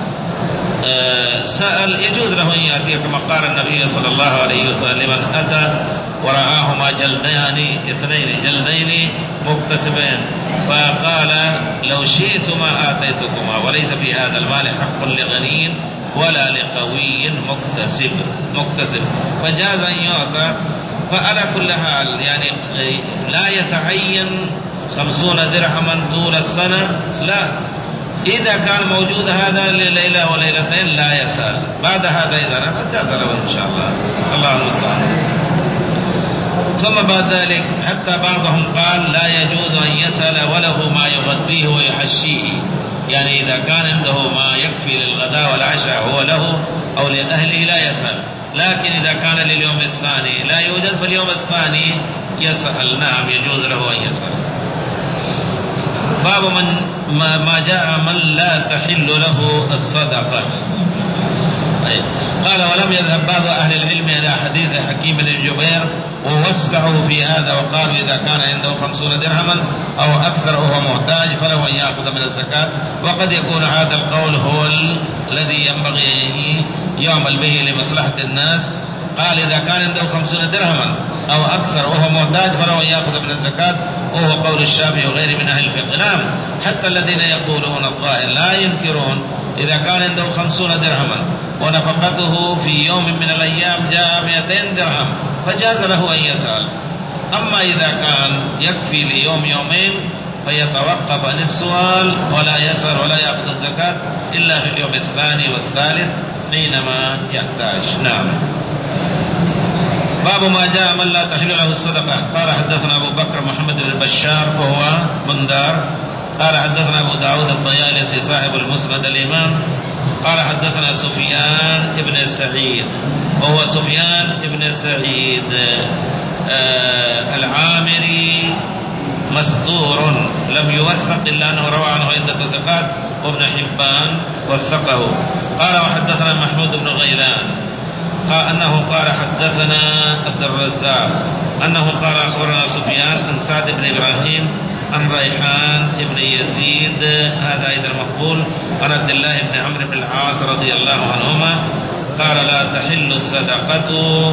سأل يجوز له أن يأتي، كما قال النبي صلى الله عليه وسلم لمن أتى ورآهما جلدان اثنين جلدين مكتسبين، فقال لو شئتما آتيتكما، وليس في هذا المال حق لغني ولا لقوي مكتسب مكتسب فجاز أن يعطى. فعلى كل حال يعني لا يتعين خمسون درهما طول السنة، لا، إذا كان موجود هذا لليلة وليلتين لا يسأل، بعد هذا إذا نفذ جاز له إن شاء الله. الله المستعان. ثم بعد ذلك حتى بعضهم قال لا يجوز أن يسأل وله ما يغذيه ويحشيه، يعني إذا كان عنده ما يكفي للغداء والعشاء هو له أو لأهله لا يسأل، لكن إذا كان لليوم الثاني لا يوجد فاليوم الثاني يسأل. نعم يجوز له أن يسأل. باب من ما, ما جاء من لا تحل له الصدقة. قال ولم يذهب بعض أهل العلم إلى حديث حكيم بن جبير ووسعوا في هذا، وقالوا إذا كان عنده خمسون درهما أو أكثر وهو محتاج فله أن يأخذ من الزكاة. وقد يكون هذا القول هو الذي ينبغي يعمل به لمصلحة الناس. قال إذا كان عنده خمسون درهما أو أكثر وهو محتاج فله أن يأخذ من الزكاة، وهو قول الشافعي وغيره من أهل الفقه. نعم حتى الذين يقولون الظاهر لا ينكرون إذا كان عنده خمسون درهما ونفقته في يوم من الأيام جاء مئتين درهم فجاز له أن يسأل. أما إذا كان يكفي ليوم يومين فيتوقف عن السؤال ولا يسأل ولا يأخذ الزكاة إلا في اليوم الثاني والثالث حينما يحتاج. نعم. باب ما جاء من لا تحل له الصدقة. قال حدثنا أبو بكر محمد بن بشار وهو بندار قال حدثنا أبو داود الطيالسي صاحب المسند الإمام قال حدثنا سفيان ابن سعيد وهو سفيان ابن سعيد آه العامري مستور لم يوثق إلا أنه روى عنه عدة ثقات وابن حبان وثقه. قال وحدثنا محمود بن غيلان قال أنه قال حدثنا عبد الرزاق أنه قال أخبرنا سفيان عن سعد بن إبراهيم عن ريحان بن يزيد هذا أيضا مقبول عن عبد الله بن عمرو بن العاص رضي الله عنهما قال لا تحل الصدقة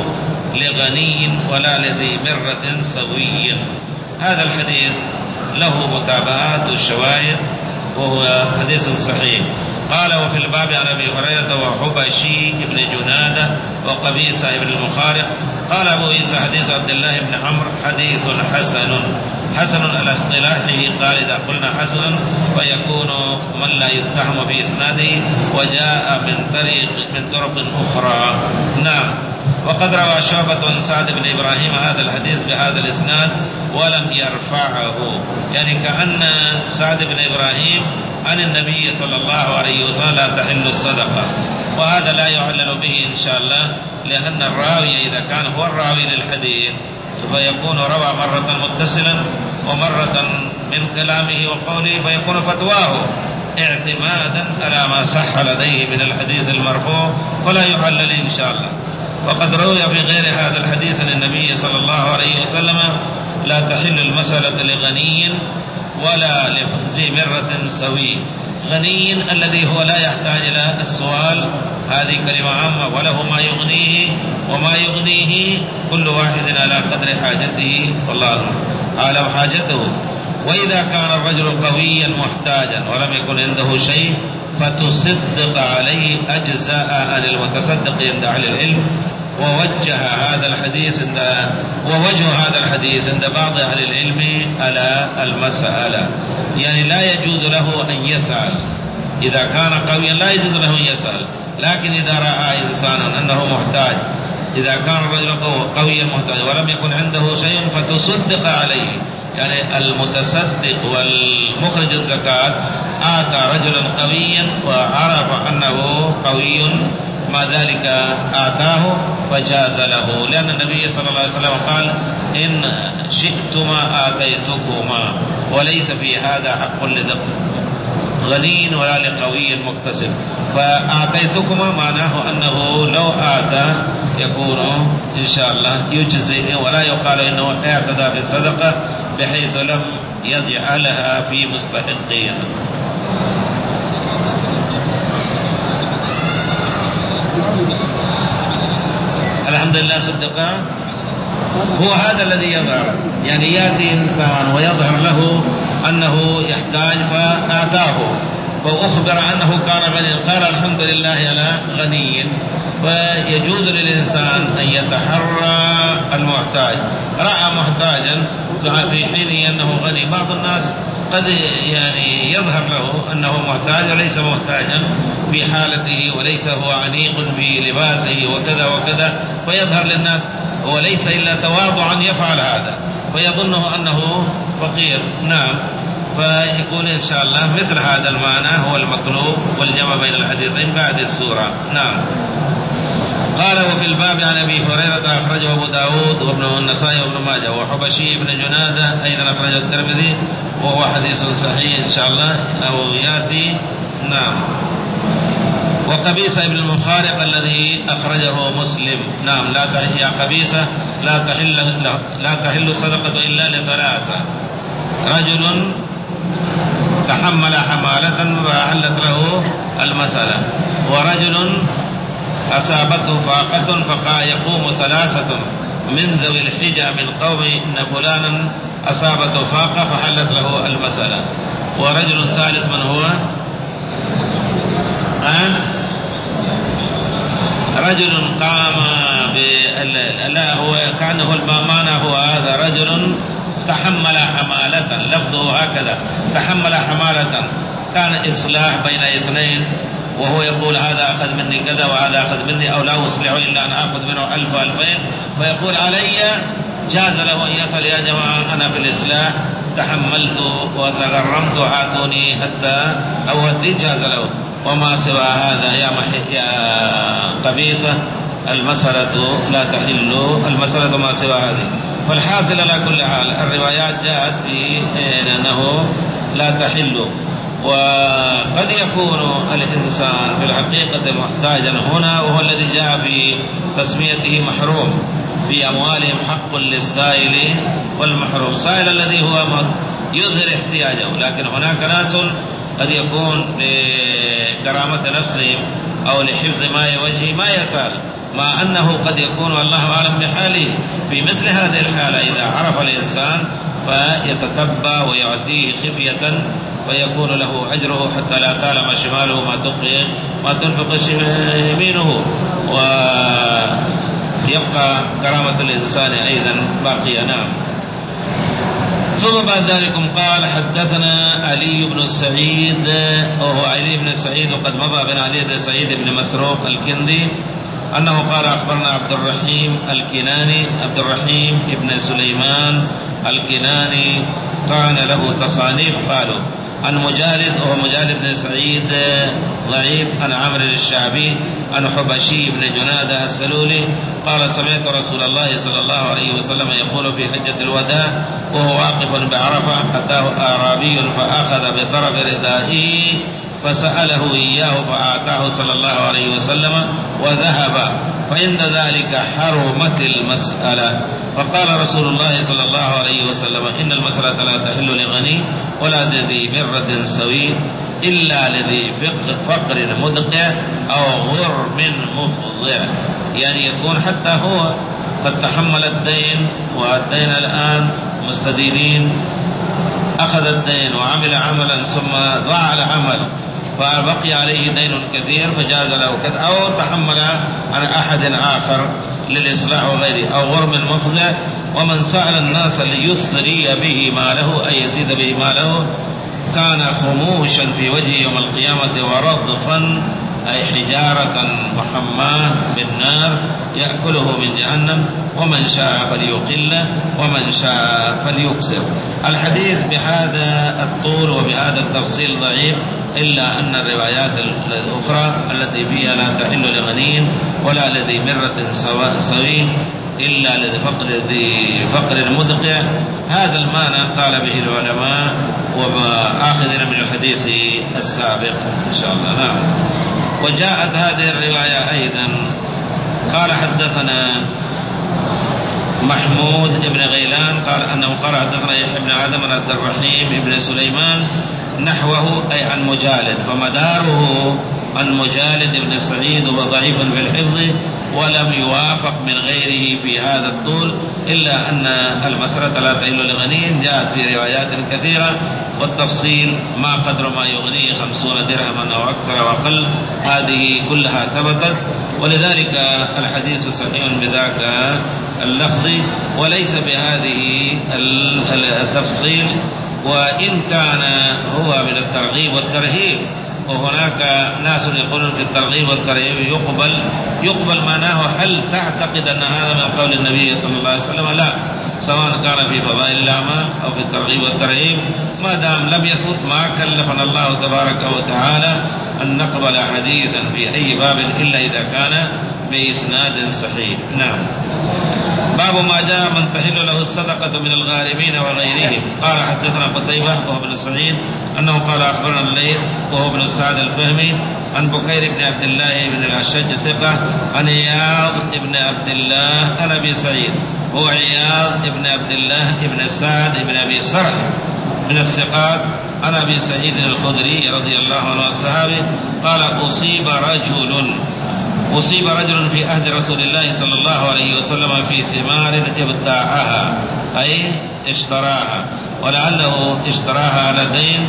لغني ولا لذي مرة سوي. هذا الحديث له متابعات وشواهد وهو حديث صحيح. قال وفي الباب عن أبي هريرة وحبشي بن جنادة وقبيصة بن المخارق قال أبو عيسى حديث عبد الله بن عمرو حديث حسن حسن على اصطلاحه. قال إذا قلنا حسن فيكون من لا يتهم في إسناده وجاء من طريق من طرق أخرى. نعم. وقد روى شعبة عن سعد بن إبراهيم هذا الحديث بهذا الإسناد ولم يرفعه، يعني كأن سعد بن إبراهيم عن النبي صلى الله عليه وسلم لا تحل الصدقة، وهذا لا يعلل به إن شاء الله، لأن الراوي إذا كان هو الراوي للحديث فيكون روى مرة متصلا ومرة من كلامه وقوله فيكون فتواه اعتمادا على ما صح لديه من الحديث المرفوع ولا يعلل إن شاء الله. وقد روي في غير هذا الحديث عن النبي صلى الله عليه وسلم لا تحل المسألة لغني ولا لذي مرة سوي. غني الذي هو لا يحتاج إلى السؤال، هذه كلمة عامة، وله ما يغنيه وما يغنيه كل واحد على قدر حاجته والله أعلم حاجته. وإذا كان الرجل قويا محتاجا ولم يكن عنده شيء فتصدق عليه أجزاء عن المتصدق عند أهل العلم. ووجه هذا الحديث عند ووجه هذا الحديث عند بعض أهل العلم على المسألة، يعني لا يجوز له أن يسأل إذا كان قويا، لا يجوز له أن يسأل، لكن إذا رأى إنسان أنه محتاج، إذا كان الرجل قويا محتاج ولم يكن عنده شيء فتصدق عليه، يعني المتصدق والمخرج الزكاة آتى رجلا قويا وعرف أنه قوي ما ذلك آتاه فجاز له، لأن النبي صلى الله عليه وسلم قال إن شئتما آتيتكما وليس في هذا حق لغني ولا لقوي مكتسب. فآتيتكما معناه أنه لو آتى يكون إن شاء الله يجزئ، ولا يقال إنه اعتدى في الصدقة بحيث لم يجعلها في مستحقها. الحمد لله صدقا. هو هذا الذي يظهر، يعني يأتي إنسان ويظهر له أنه يحتاج فآتاه وأخبر أنه كان غنيا، قال الحمد لله على غني. ويجوز للإنسان أن يتحرى المحتاج، رأى محتاجا في حينه أنه غني. بعض الناس قد يعني يظهر له أنه محتاج وليس محتاجا في حالته، وليس هو عنيق في لباسه وكذا وكذا، فيظهر للناس وليس إلا تواضعا يفعل هذا ويظنه أنه فقير. نعم. فيكون إن شاء الله مثل هذا المعنى هو المطلوب، والجمع بين الحديثين بعد السورة. نعم. قال وفي الباب عن أبي هريرة أخرجه أبو داود وابن النسائي وابن ماجه، وحبشي بن جنادة أيضا أخرجه الترمذي وهو حديث صحيح إن شاء الله أو يأتي. نعم. وقبيصة بن المخارق الذي أخرجه مسلم. نعم. لا تحل يا قبيصة لا تحل لا تحل الصدقة إلا لثلاثة: رجل تحمل حمالة فأحلت له المسألة، ورجل أصابته فاقة فقال يقوم ثلاثة من ذوي الحجة من قوم إن فلانا أصابته فاقة فحلت له المسألة، ورجل ثالث من هو أه؟ رجل قام لا هو كأنه المعنى هو هذا: رجل تحمل حمالة، لفظه هكذا تحمل حمالة، كان إصلاح بين اثنين وهو يقول هذا أخذ مني كذا وهذا أخذ مني، أو لا أصلح إلا أن أخذ منه ألف وألفين، فيقول علي، جاز له أن يصل يا جماعة أنا في الإصلاح تحملت وتغرمت هاتوني حتى أودي، جاز له. وما سوى هذا يا, يا قبيصة المسألة لا تحل المسألة ما سوى هذه. فالحاصل على كل حال الروايات جاءت في أنه لا تحل. وقد يكون الإنسان في الحقيقة محتاجا هنا، وهو الذي جاء في تسميته محروم. في أموالهم حق للسائل والمحروم، سائل الذي هو يظهر احتياجه، لكن هناك ناس قد يكون لكرامة نفسهم أو لحفظ ماء وجهه ما يسأل، مع أنه قد يكون والله أعلم بحاله. في مثل هذه الحالة إذا عرف الإنسان فيتتبع ويعطيه خفية فيكون له أجره، حتى لا تعلم شماله ما تخفي ما تنفق يمينه، ويبقى كرامة الإنسان أيضا باقية. نعم. ثم بعد ذلك قال حدثنا علي بن سعيد، وهو علي بن سعيد وقد مضى بن علي بن سعيد بن مسروق الكندي، أنه قال أخبرنا عبد الرحيم الكناني، عبد الرحيم ابن سليمان الكناني كان له تصانيف قالوا عن مجالد، وهو مجالد بن سعيد ضعيف، عن عمرو الشعبي، عن حبشي بن جنادة السلولي قال سمعت رسول الله صلى الله عليه وسلم يقول في حجة الوداع وهو واقف بعرفة أتاه أعرابي فأخذ بطرف ردائه فسأله إياه فأعطاه صلى الله عليه وسلم وذهب، فعند ذلك حرمت المسألة. فقال رسول الله صلى الله عليه وسلم إن المسألة لا تحل لغني ولا لذي مرة سوي إلا لذي فقر مدقع أو غرم مفضع، يعني يكون حتى هو قد تحمل الدين والدين الآن مستدينين، أخذ الدين وعمل عملا ثم ضاع العمل فبقي عليه دين كثير فجاز له كذا، أو تحمل عن أحد آخر للإصلاح وغيره، أو غرم مفضع. ومن سأل الناس ليثري به ماله أي يزيد به ماله كان خموشا في وجهه يوم القيامة ورضفا أي حجارة محماة بالنار يأكله من جهنم، ومن شاء فليقل ومن شاء فليكسر. الحديث بهذا الطول وبهذا التفصيل ضعيف، إلا أن الروايات الأخرى التي فيها لا تحل لغني ولا لذي مرة سوي إلا لذي فقر, فقر مدقع، هذا المعنى قال به العلماء وآخذنا من الحديث السابق إن شاء الله. نعم. وجاءت هذه الرواية أيضا قال حدثنا محمود بن غيلان قال أنه قال حدثنا يحيى بن آدم عن عبد الرحيم بن سليمان نحوه أي عن مجالد، فمداره عن مجالد بن سعيد وهو ضعيف في الحفظ ولم يوافق من غيره في هذا الطول، إلا أن المسألة لا تحل لغني جاءت في روايات كثيرة، والتفصيل ما قدر ما يغنيه خمسون درهما أو أكثر وأقل، هذه كلها ثبتت، ولذلك الحديث صحيح بذاك اللفظ وليس بهذه التفصيل، وإن كان هو من الترغيب والترهيب، وهناك ناس يقولون في الترغيب والترهيب يقبل يقبل معناه هل تعتقد أن هذا من قول النبي صلى الله عليه وسلم؟ لا، سواء كان في فضائل الأعمال أو في الترغيب والترهيب، ما دام لم يثبت ما كلفنا الله تبارك وتعالى أن نقبل حديثا في أي باب إلا إذا كان بإسناد صحيح. نعم. باب ما جاء من تحل له الصدقة من الغارمين وغيرهم. قال حدثنا قتيبة وهو ابن سعيد أنه قال أخبرنا الليث وهو ابن سعد الفهمي عن بكير بن عبد الله بن الأشج ثقة عن عياض بن عبد الله عن أبي سعيد، هو عياض بن عبد الله بن سعد بن أبي سرح من الثقات عن أبي سعيد الخدري رضي الله عنه الصحابي قال أصيب رجل أصيب رجل في عهد رسول الله صلى الله عليه وسلم في ثمار ابتاعها أي اشتراها، ولعله اشتراها على دين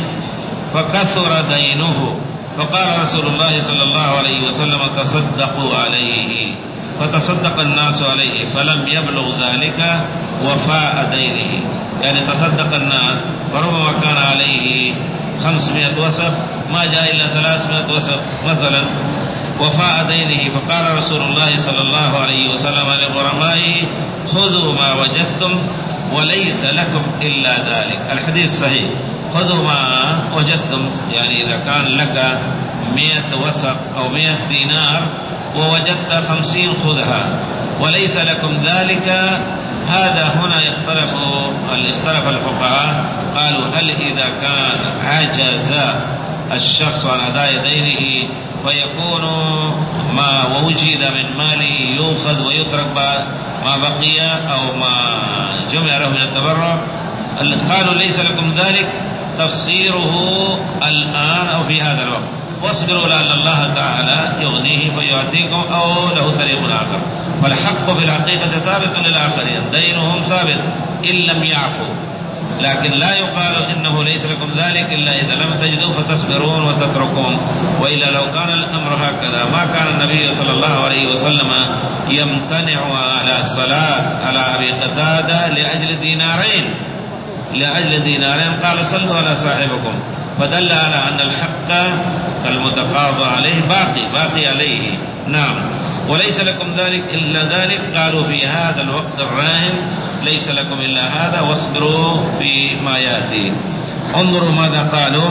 فكثر دينه، فقال رسول الله صلى الله عليه وسلم تصدقوا عليه، فتصدق الناس عليه فلم يبلغ ذلك وفاء دينه، يعني تصدق الناس وربما كان عليه خمسمائة وسق ما جاء إلا ثلاثمائة وسق مثلا وفاء دينه، فقال رسول الله صلى الله عليه وسلم لغرمائه خذوا ما وجدتم وليس لكم إلا ذلك. الحديث صحيح. خذوا ما وجدتم، يعني إذا كان لك مئة وسق أو مئة دينار ووجدت خمسين خذها، وليس لكم ذلك. هذا هنا يختلف اختلف الفقهاء، قالوا هل إذا كان عجز الشخص عن أداء دينه فيكون ما وجد من ماله يؤخذ ويترك ما بقي أو ما جمع له من التبرع؟ قالوا ليس لكم ذلك، تفسيره الآن أو في هذا الوقت، واصبروا لأن الله تعالى يغنيه فيعطيكم، أو له طريق آخر. فالحق في الحقيقة ثابت للآخرين، دينهم ثابت إن لم يعفوا، لكن لا يقال إنه ليس لكم ذلك إلا إذا لم تجدوا فتصبرون وتتركون. وإلا لو كان الأمر هكذا ما كان النبي صلى الله عليه وسلم يمتنع على الصلاة على أبي قتادة لأجل دينارين لأجل دينارين قال صلوا على صاحبكم، فدل على أن الحق المتقاضى عليه باقي باقي عليه. نعم. وليس لكم ذلك إلا ذلك، قالوا في هذا الوقت الراهن ليس لكم إلا هذا، واصبروا فيما يأتي. انظروا ماذا قالوا.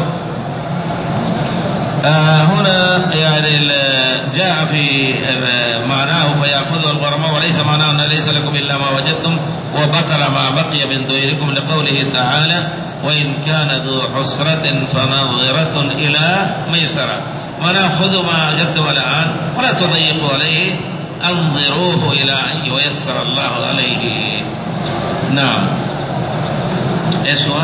آه هنا يعني جاء في معناه فيأخذه الغرماء، وليس معناه أن ليس لكم إلا ما وجدتم وبطل ما بقي من دينكم، لقوله تعالى وإن كان ذو حسرة فنظرة إلى ميسرة. ونأخذ ما وجدتم الآن ولا تضيقوا عليه، أنظروه إلى أن ييسر الله عليه. نعم. إيش هو؟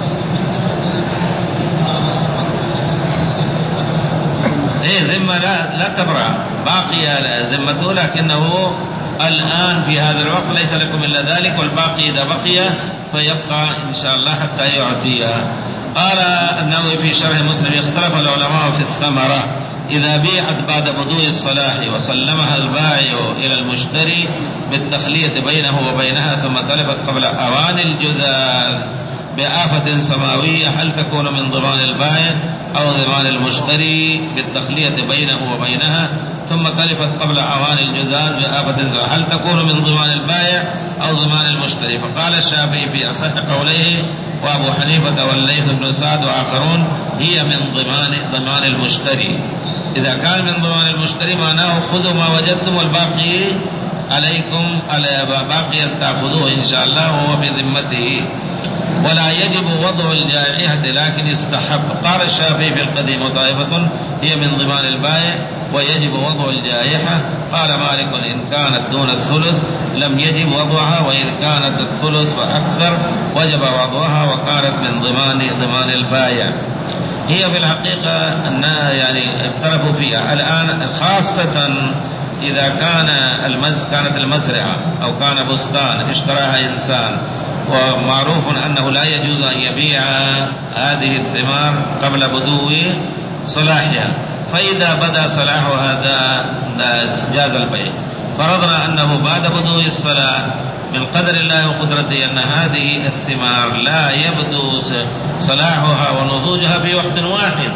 إيه ذمة لا, لا تبرأ، باقي ذمته، لكنه الآن في هذا الوقت ليس لكم إلا ذلك، والباقي إذا بقي فيبقى إن شاء الله حتى يعطيها. قال النووي في شرح مسلم اختلف العلماء في الثمرة إذا بيعت بعد بدو الصلاح وسلمها البائع إلى المشتري بالتخلية بينه وبينها ثم تلفت قبل أوان الجذاذ بآفة سماوية، هل تكون من ضمان البائع أو ضمان المشتري بالتخلية بينه وبينها ثم تلفت قبل أوان الجذاذ بآفة سماوية، هل تكون من ضمان البائع أو ضمان المشتري؟ فقال الشافعي في أصح قوليه وأبو حنيفة والليث بن سعد وآخرون هي من ضمان ضمان المشتري. إذا كان من ضمان المشتري معناه خذوا ما وجدتم والباقي عليكم، على باقي تأخذوه إن شاء الله وهو في ذمته. ولا يجب وضع الجائحة لكن يستحب. قال الشافعي في القديم طائفة هي من ضمان البائع ويجب وضع الجائحة. قال مالك إن كانت دون الثلث لم يجب وضعها، وإن كانت الثلث فأكثر وجب وضعها وكانت من ضمان ضمان البائع. هي في الحقيقة أنها يعني اختلفوا فيها الآن، خاصة إذا كان المز... كانت المزرعة أو كان بستان اشتراها إنسان، ومعروف أنه لا يجوز أن يبيع هذه الثمار قبل بدو صلاحها، فإذا بدأ صلاح هذا جاز البيع. فرضنا أنه بعد بدو الصلاة من قدر الله وقدرته أن هذه الثمار لا يبدو صلاحها ونضوجها في وقت واحد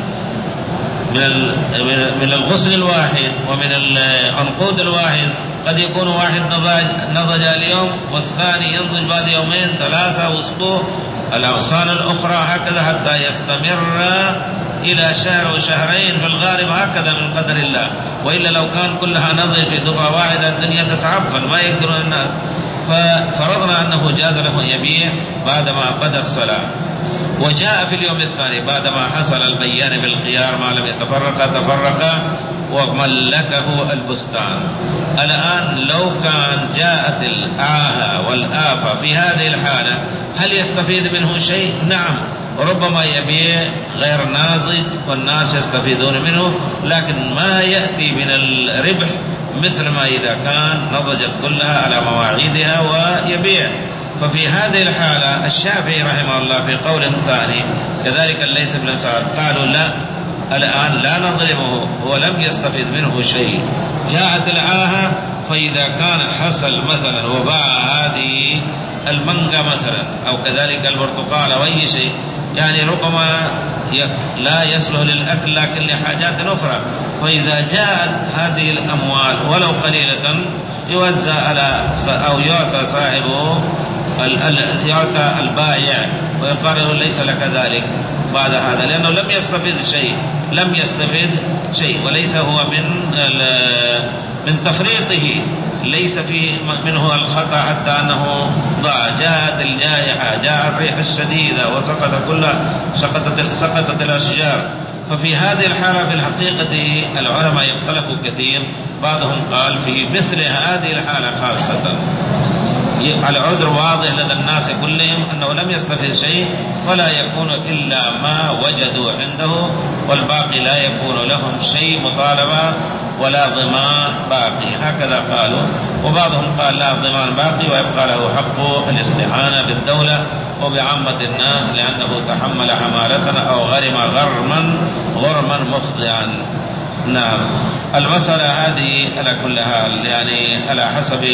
من الغسل الواحد ومن العنقود الواحد، قد يكون واحد نضج اليوم والثاني ينضج بعد يومين ثلاثة واسبوع، الأغصان الأخرى هكذا حتى يستمر إلى شهر وشهرين في الغالب، هكذا من قدر الله. وإلا لو كان كلها نضج في دفعة واحدة الدنيا تتعفن ما يقدرون الناس. ففرضنا أنه جاز له أن يبيع بعدما بدأ الصلاة، وجاء في اليوم الثاني بعدما حصل البيان بالخيار ما لم يتفرق تفرق وملكه البستان. الآن لو كان جاءت الآهة والآفة في هذه الحالة هل يستفيد منه شيء؟ نعم، ربما يبيع غير ناضج والناس يستفيدون منه، لكن ما يأتي من الربح مثل ما إذا كان نضجت كلها على مواعيدها ويبيع. ففي هذه الحالة الشافعي رحمه الله في قول ثاني كذلك الليث بن سعد قالوا لا، الآن لا نظلمه، هو لم يستفيد منه شيء. جاءت العاهة فإذا كان حصل مثلا وباع هذه المانجا مثلا أو كذلك البرتقال أو أي شيء، يعني ربما لا يصلح للأكل لكن لحاجات أخرى، فإذا جاءت هذه الأموال ولو قليلة يوزع على أو يعطى صاحبه يعطى البائع ويقال ليس لك ذلك بعد هذا، لأنه لم يستفيد شيء لم يستفيد شيء وليس هو من من تفريطه، ليس في منه الخطأ حتى أنه ضاع. جاءت الجائحة، جاء الريح الشديدة وسقط كل سقطت سقطت الأشجار، ففي هذه الحالة في الحقيقة العلماء يختلفوا كثير. بعضهم قال في مثل هذه الحالة خاصة العذر واضح لدى الناس كلهم أنه لم يستفيد شيء ولا يكون إلا ما وجدوا عنده، والباقي لا يكون لهم شيء مطالبة ولا ضمان باقي، هكذا قالوا. وبعضهم قال لا ضمان باقي ويبقى له حق الاستعانة بالدولة وبعامة الناس لأنه تحمل حمالة أو غرم غرما غرما مفضعا. نعم، المسألة هذه على كل حال يعني على حسب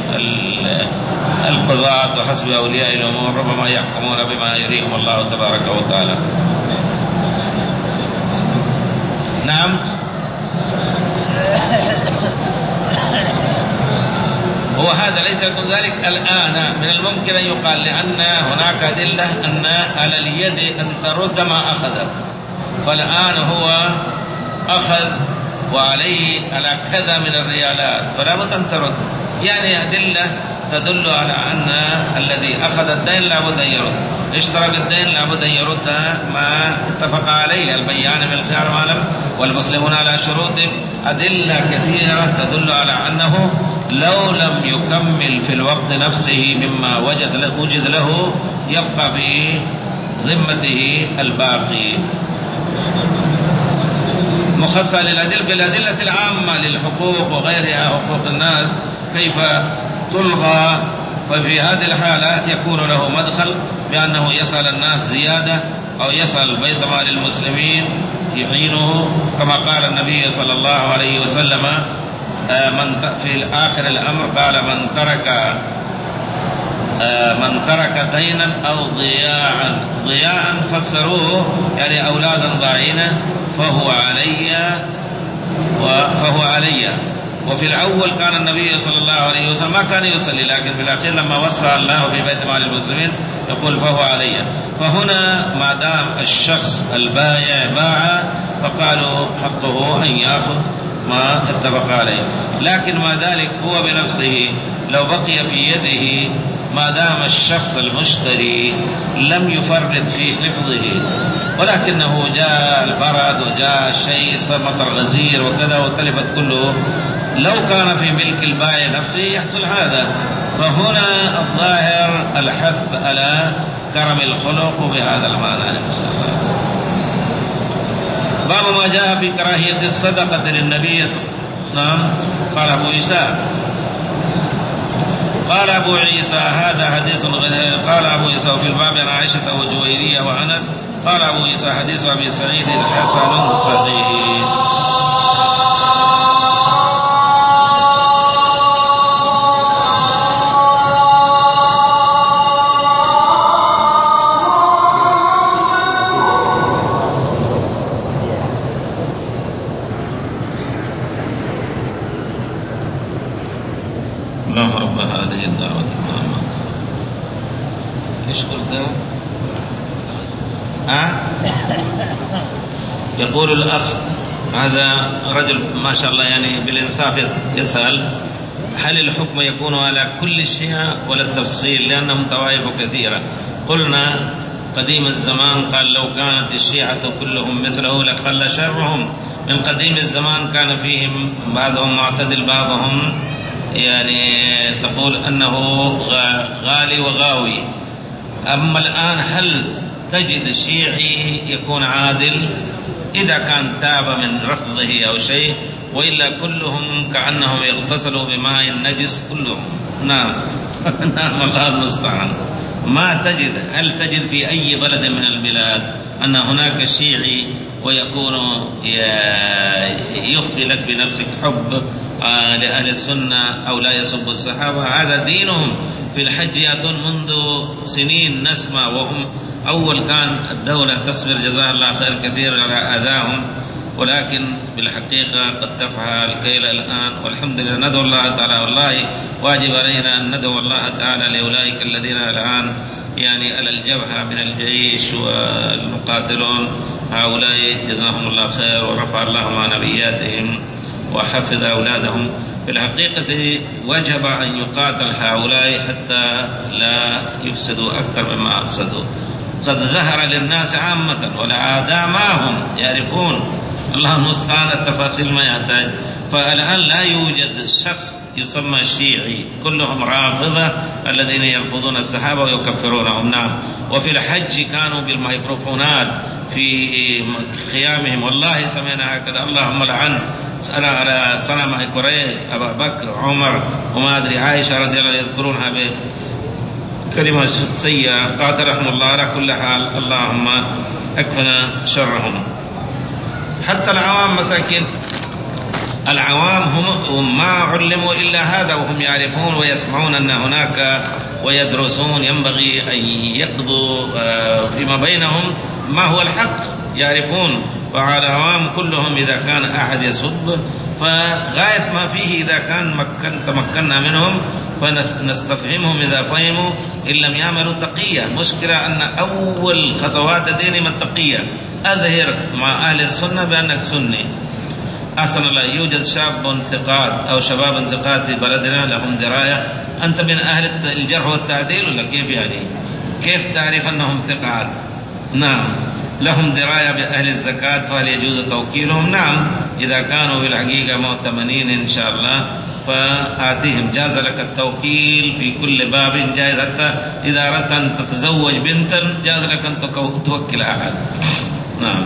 القضاة وحسب أولياء الأمور، ربما يحكمون بما يريهم الله تبارك وتعالى. نعم. وهذا ليس يكون ذلك الآن، من الممكن أن يقال لأن هناك أدلة أن على اليد أن ترد ما أخذت، فالآن هو أخذ وعليه على كذا من الريالات فلا بد أن ترد، يعني أدلة تدل على أن الذي أخذ الدين لا بد أن يرد، اشترى بالدين لا بد أن يرد ما اتفق عليه البيان بالخيار معلم والمسلمون على شروطهم. أدلة كثيرة تدل على أنه لو لم يكمل في الوقت نفسه مما وجد وجد له يبقى في ذمته الباقي. مخصصة للأدلة بالأدلة العامة للحقوق وغيرها حقوق الناس كيف تلغى، ففي هذه الحالة يكون له مدخل بأنه يسأل الناس زيادة أو يسأل بيت مال المسلمين يعينه، كما قال النبي صلى الله عليه وسلم من في آخر الأمر قال من ترك من ترك دينا أو ضياعا، ضياعا فسروه يعني أولادا ضاعين فهو علي فهو علي. وفي الأول كان النبي صلى الله عليه وسلم ما كان يصلي، لكن في الأخير لما وسع الله في بيت مال المسلمين يقول فهو علي. فهنا ما دام الشخص البائع باع فقالوا حقه أن يأخذ ما اتفق عليه، لكن ما ذلك هو بنفسه لو بقي في يده ما دام الشخص المشتري لم يفرط في حفظه، ولكنه جاء البرد وجاء الشيء صار مطر غزير وكذا وتلفت كله، لو كان في ملك البائع نفسه يحصل هذا. فهنا الظاهر الحث على كرم الخلق بهذا المعنى إن شاء الله. باب ما جاء في كراهية الصدقة للنبي صلى الله عليه وسلم. قال أبو عيسى قال أبو عيسى هذا حديث غير. قال أبو عيسى وفي الباب عن عائشة وجويرية وأنس. قال أبو عيسى حديث أبي سعيد حسن صحيح. اللهم رب هذه الدعوة التامة. ايش قلت؟ ها؟ يقول الأخ هذا رجل ما شاء الله يعني بالإنصاف يسأل هل الحكم يكون على كل الشيعة ولا التفصيل، لأنهم طوائف كثيرة. قلنا قديم الزمان قال لو كانت الشيعة كلهم مثله لقل شرهم. من قديم الزمان كان فيهم بعضهم معتدل بعضهم يعني تقول أنه غالي وغاوي. أما الآن هل تجد الشيعي يكون عادل إذا كان تاب من رفضه أو شيء، وإلا كلهم كأنهم يغتسلوا بماء النجس كلهم؟ نعم نعم الله المستعان. ما تجد هل تجد في أي بلد من البلاد أن هناك شيعي ويكون يخفي لك بنفسك حب لأهل السنة أو لا يسب الصحابة، هذا دينهم. في الحج يأتون منذ سنين نسمع، وهم أول كان الدولة تصبر جزاها الله خير كثير على أذاهم، ولكن بالحقيقة قد تفعل الكيل الآن، والحمد لله. ندعو الله تعالى، والله واجب علينا أن ندعو الله تعالى لأولئك الذين الآن يعني على الجبهة من الجيش والمقاتلون، هؤلاء جزاهم الله خير ورفع الله معنوياتهم وحفظ أولادهم. في الحقيقة وجب أن يقاتل هؤلاء حتى لا يفسدوا أكثر مما أفسدوا. قد ظهر للناس عامة والأعداء معهم يعرفون، الله المستعان التفاصيل ما يحتاج. فالآن لا يوجد شخص يسمى شيعي، كلهم رافضة الذين يرفضون الصحابة ويكفرونهم. نعم. وفي الحج كانوا بالميكروفونات في خيامهم، والله سمعنا هكذا: اللهم لعن على صنم قريش أبا بكر عمر وما أدري عائشة رضي الله عنها، يذكرونها بكلمة سيئة قاتلهم الله. على كل حال اللهم أكفنا شرهم. حتى العوام مساكين، العوام هم ما علموا إلا هذا، وهم يعرفون ويسمعون أن هناك ويدرسون، ينبغي أن يقضوا فيما بينهم ما هو الحق، يعرفون. فعلى العوام كلهم إذا كان أحد يسب فغاية ما فيه إذا كان مكن تمكنا منهم فنستفهمهم إذا فهموا، إن لم يعملوا تقية. مشكلة أن أول خطوات دينهم التقية. أظهر مع أهل السنة بأنك سني، أحسن الله. يوجد شاب ثقات أو شباب ثقات في بلدنا لهم دراية، أنت من أهل الجرح والتعديل ولا كيف؟ يعني كيف تعرف أنهم ثقات؟ نعم. لهم دراية بأهل الزكاة، فهل يجوز توكيلهم؟ نعم، إذا كانوا في الحقيقة مؤتمنين إن شاء الله فآتيهم. جاز لك التوكيل في كل باب جائز، حتى إذا أردت أن تتزوج بنتا جاز لك أن توكل أحد. نعم.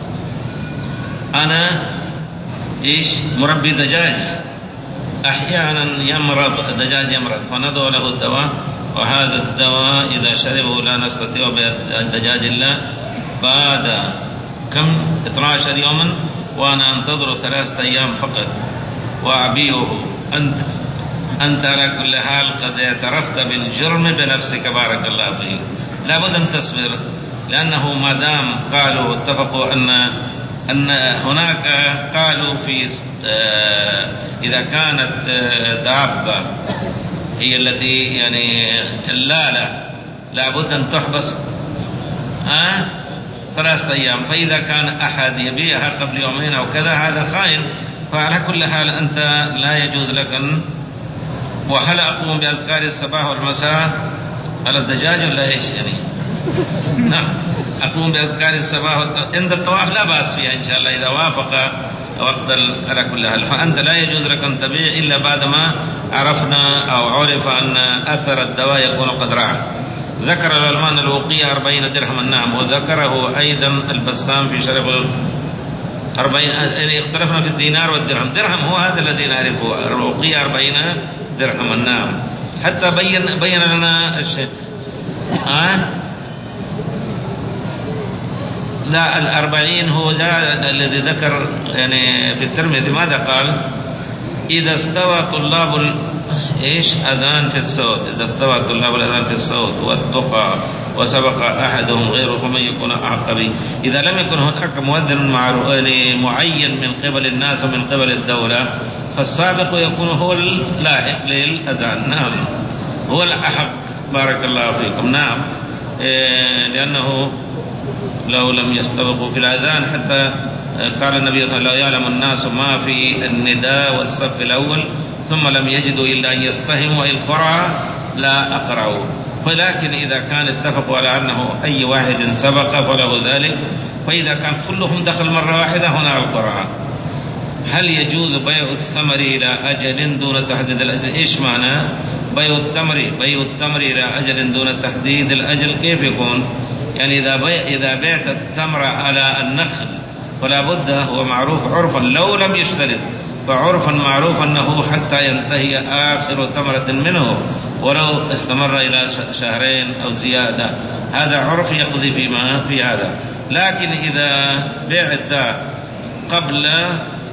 أنا إيش مربي دجاج، أحيانا يمرض الدجاج يمرض فنضع له الدواء، وهذا الدواء إذا شربه لا نستطيع بالدجاج إلا بعد كم اثنا عشر يوما، وأنا أنتظر ثلاثة أيام فقط وأبيعه. أنت أنت على كل حال قد اعترفت بالجرم بنفسك، بارك الله فيك. لابد أن تصبر، لأنه ما دام قالوا اتفقوا أن أن هناك قالوا في آه إذا كانت آه دابة هي التي يعني جلالة لابد أن تحبس آه ثلاثة أيام، فإذا كان أحد يبيعها قبل يومين أو كذا هذا خائن. فعلى كل حال أنت لا يجوز لك أن. وهل أقوم بأذكار الصباح والمساء على الدجاج ولا إيش يعني؟ نعم، أقوم بأذكار الصباح عند الطواف لا بأس فيها إن شاء الله إذا وافق وقت. على كل حال فأنت لا يجوز لك أن تبيع إلا بعدما عرفنا أو عرف أن أثر الدواء يكون قد راح. ذكر العلماء الوقية أربعين درهما. نعم، وذكره أيضا البسام في شرف أربعين. يعني اختلفنا في الدينار والدرهم. درهم هو هذا الذي نعرفه، الوقية أربعين درهما. نعم، حتى بين بين لنا الشيء. آه لا، الأربعين هو ده الذي ذكر يعني في الترمذي. ماذا قال؟ إذا استوى طلاب ال... إيش أذان في الصوت، إذا استوى طلاب الأذان في الصوت والتقى وسبق أحدهم غيره فمن يكون أحق به. إذا لم يكن هناك مؤذن معين من قبل الناس ومن قبل الدولة فالسابق يكون هو اللاحق للأذان. نعم، هو الأحق، بارك الله فيكم. نعم، إيه لأنه لو لم يستبقوا في الأذان حتى قال النبي صلى الله عليه وسلم: يعلم الناس ما في النداء والصف الأول ثم لم يجدوا إلا أن يستهموا إن قرأ لا أقرأوا. ولكن إذا كان اتفقوا على أنه أي واحد سبق فله ذلك، فإذا كان كلهم دخل مرة واحدة هنا القرأ. هل يجوز بيع الثمر إلى أجل دون تحديد الأجل؟ إيش معنى بيع التمر؟ بيع التمر إلى أجل دون تحديد الأجل كيف يكون؟ يعني إذا بيع إذا بعت التمر على النخل فلا بد، هو معروف عرفا لو لم يشترط، فعرفا معروف أنه حتى ينتهي آخر تمرة منه ولو استمر إلى شهرين أو زيادة، هذا عرف يقضي فيما في هذا. لكن إذا بعت قبل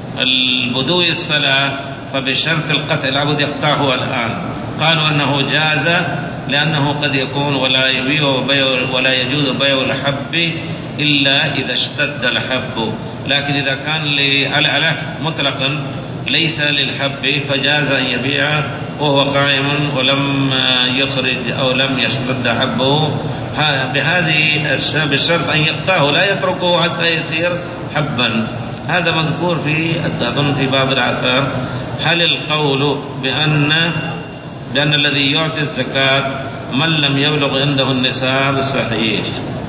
البدو الصلاة فبشرط القطع لابد يقطعه الآن. قالوا أنه جاز لأنه قد يكون ولا يبيع بيع ولا يجوز بيع الحب إلا إذا اشتد الحب، لكن إذا كان للعلف مطلقا ليس للحب فجاز أن يبيع وهو قائم ولم يخرج أو لم يشتد حبه بهذه بشرط أن يقطعه لا يتركه حتى يصير حبا. هذا مذكور في أظن في بعض الآثار. هل القول بأن بأن الذي يعطي الزكاة من لم يبلغ عنده النساب صحيح؟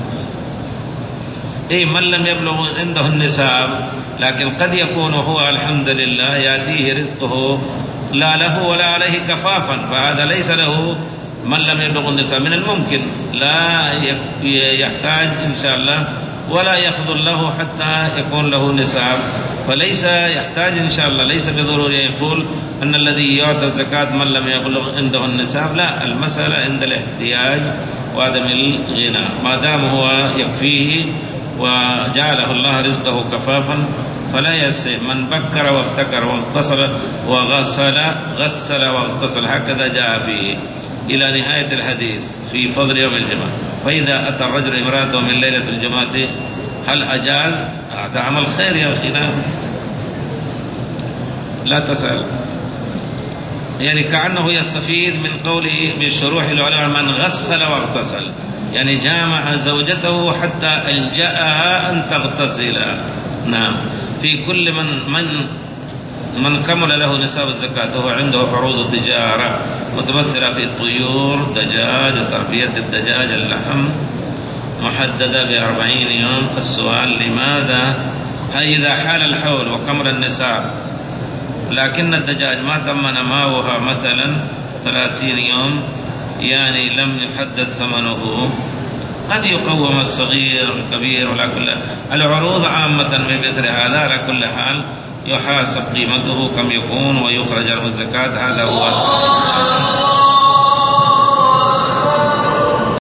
إيه، من لم يبلغ عنده النساب، لكن قد يكون هو الحمد لله يأتيه رزقه لا له ولا عليه كفافا، فهذا ليس له من لم يبلغ النساب. من الممكن لا يحتاج إن شاء الله ولا يخذل له حتى يكون له نساب، فليس يحتاج إن شاء الله، ليس بضروري يقول أن الذي يعطى الزكاة من لم يبلغ عنده النساب، لا، المسألة عند الاحتياج وعدم الغنى، ما دام هو يكفيه وجعله الله رزقه كفافا فلا يسئ. من بكر وابتكر واغتسل وغسل غسل واغتسل، هكذا جاء فيه إلى نهاية الحديث في فضل يوم الجمعة. فإذا أتى الرجل امرأته من ليلة الجمعة هل أجاز؟ هذا عمل خير يا أخينا، لا تسأل. يعني كأنه يستفيد من قوله من شروح العلماء من غسل واغتسل، يعني جامع زوجته حتى ألجأها أن تغتسل. نعم، في كل من من من كمل له نساب الزكاة وهو عنده عروض تجارة متمثلة في الطيور، دجاج، وتربية الدجاج، اللحم، محددة بأربعين يوم. السؤال لماذا إذا حال الحول وكمل النساب لكن الدجاج ما تم نماؤها مثلا ثلاثين يوم، يعني لم يحدد ثمنه، قد يقوم الصغير والكبير، ولا كل العروض عامة بمثل هذا على كل حال يحاسب قيمته كم يكون ويخرج له الزكاة. هذا هو الصحيح إن شاء الله.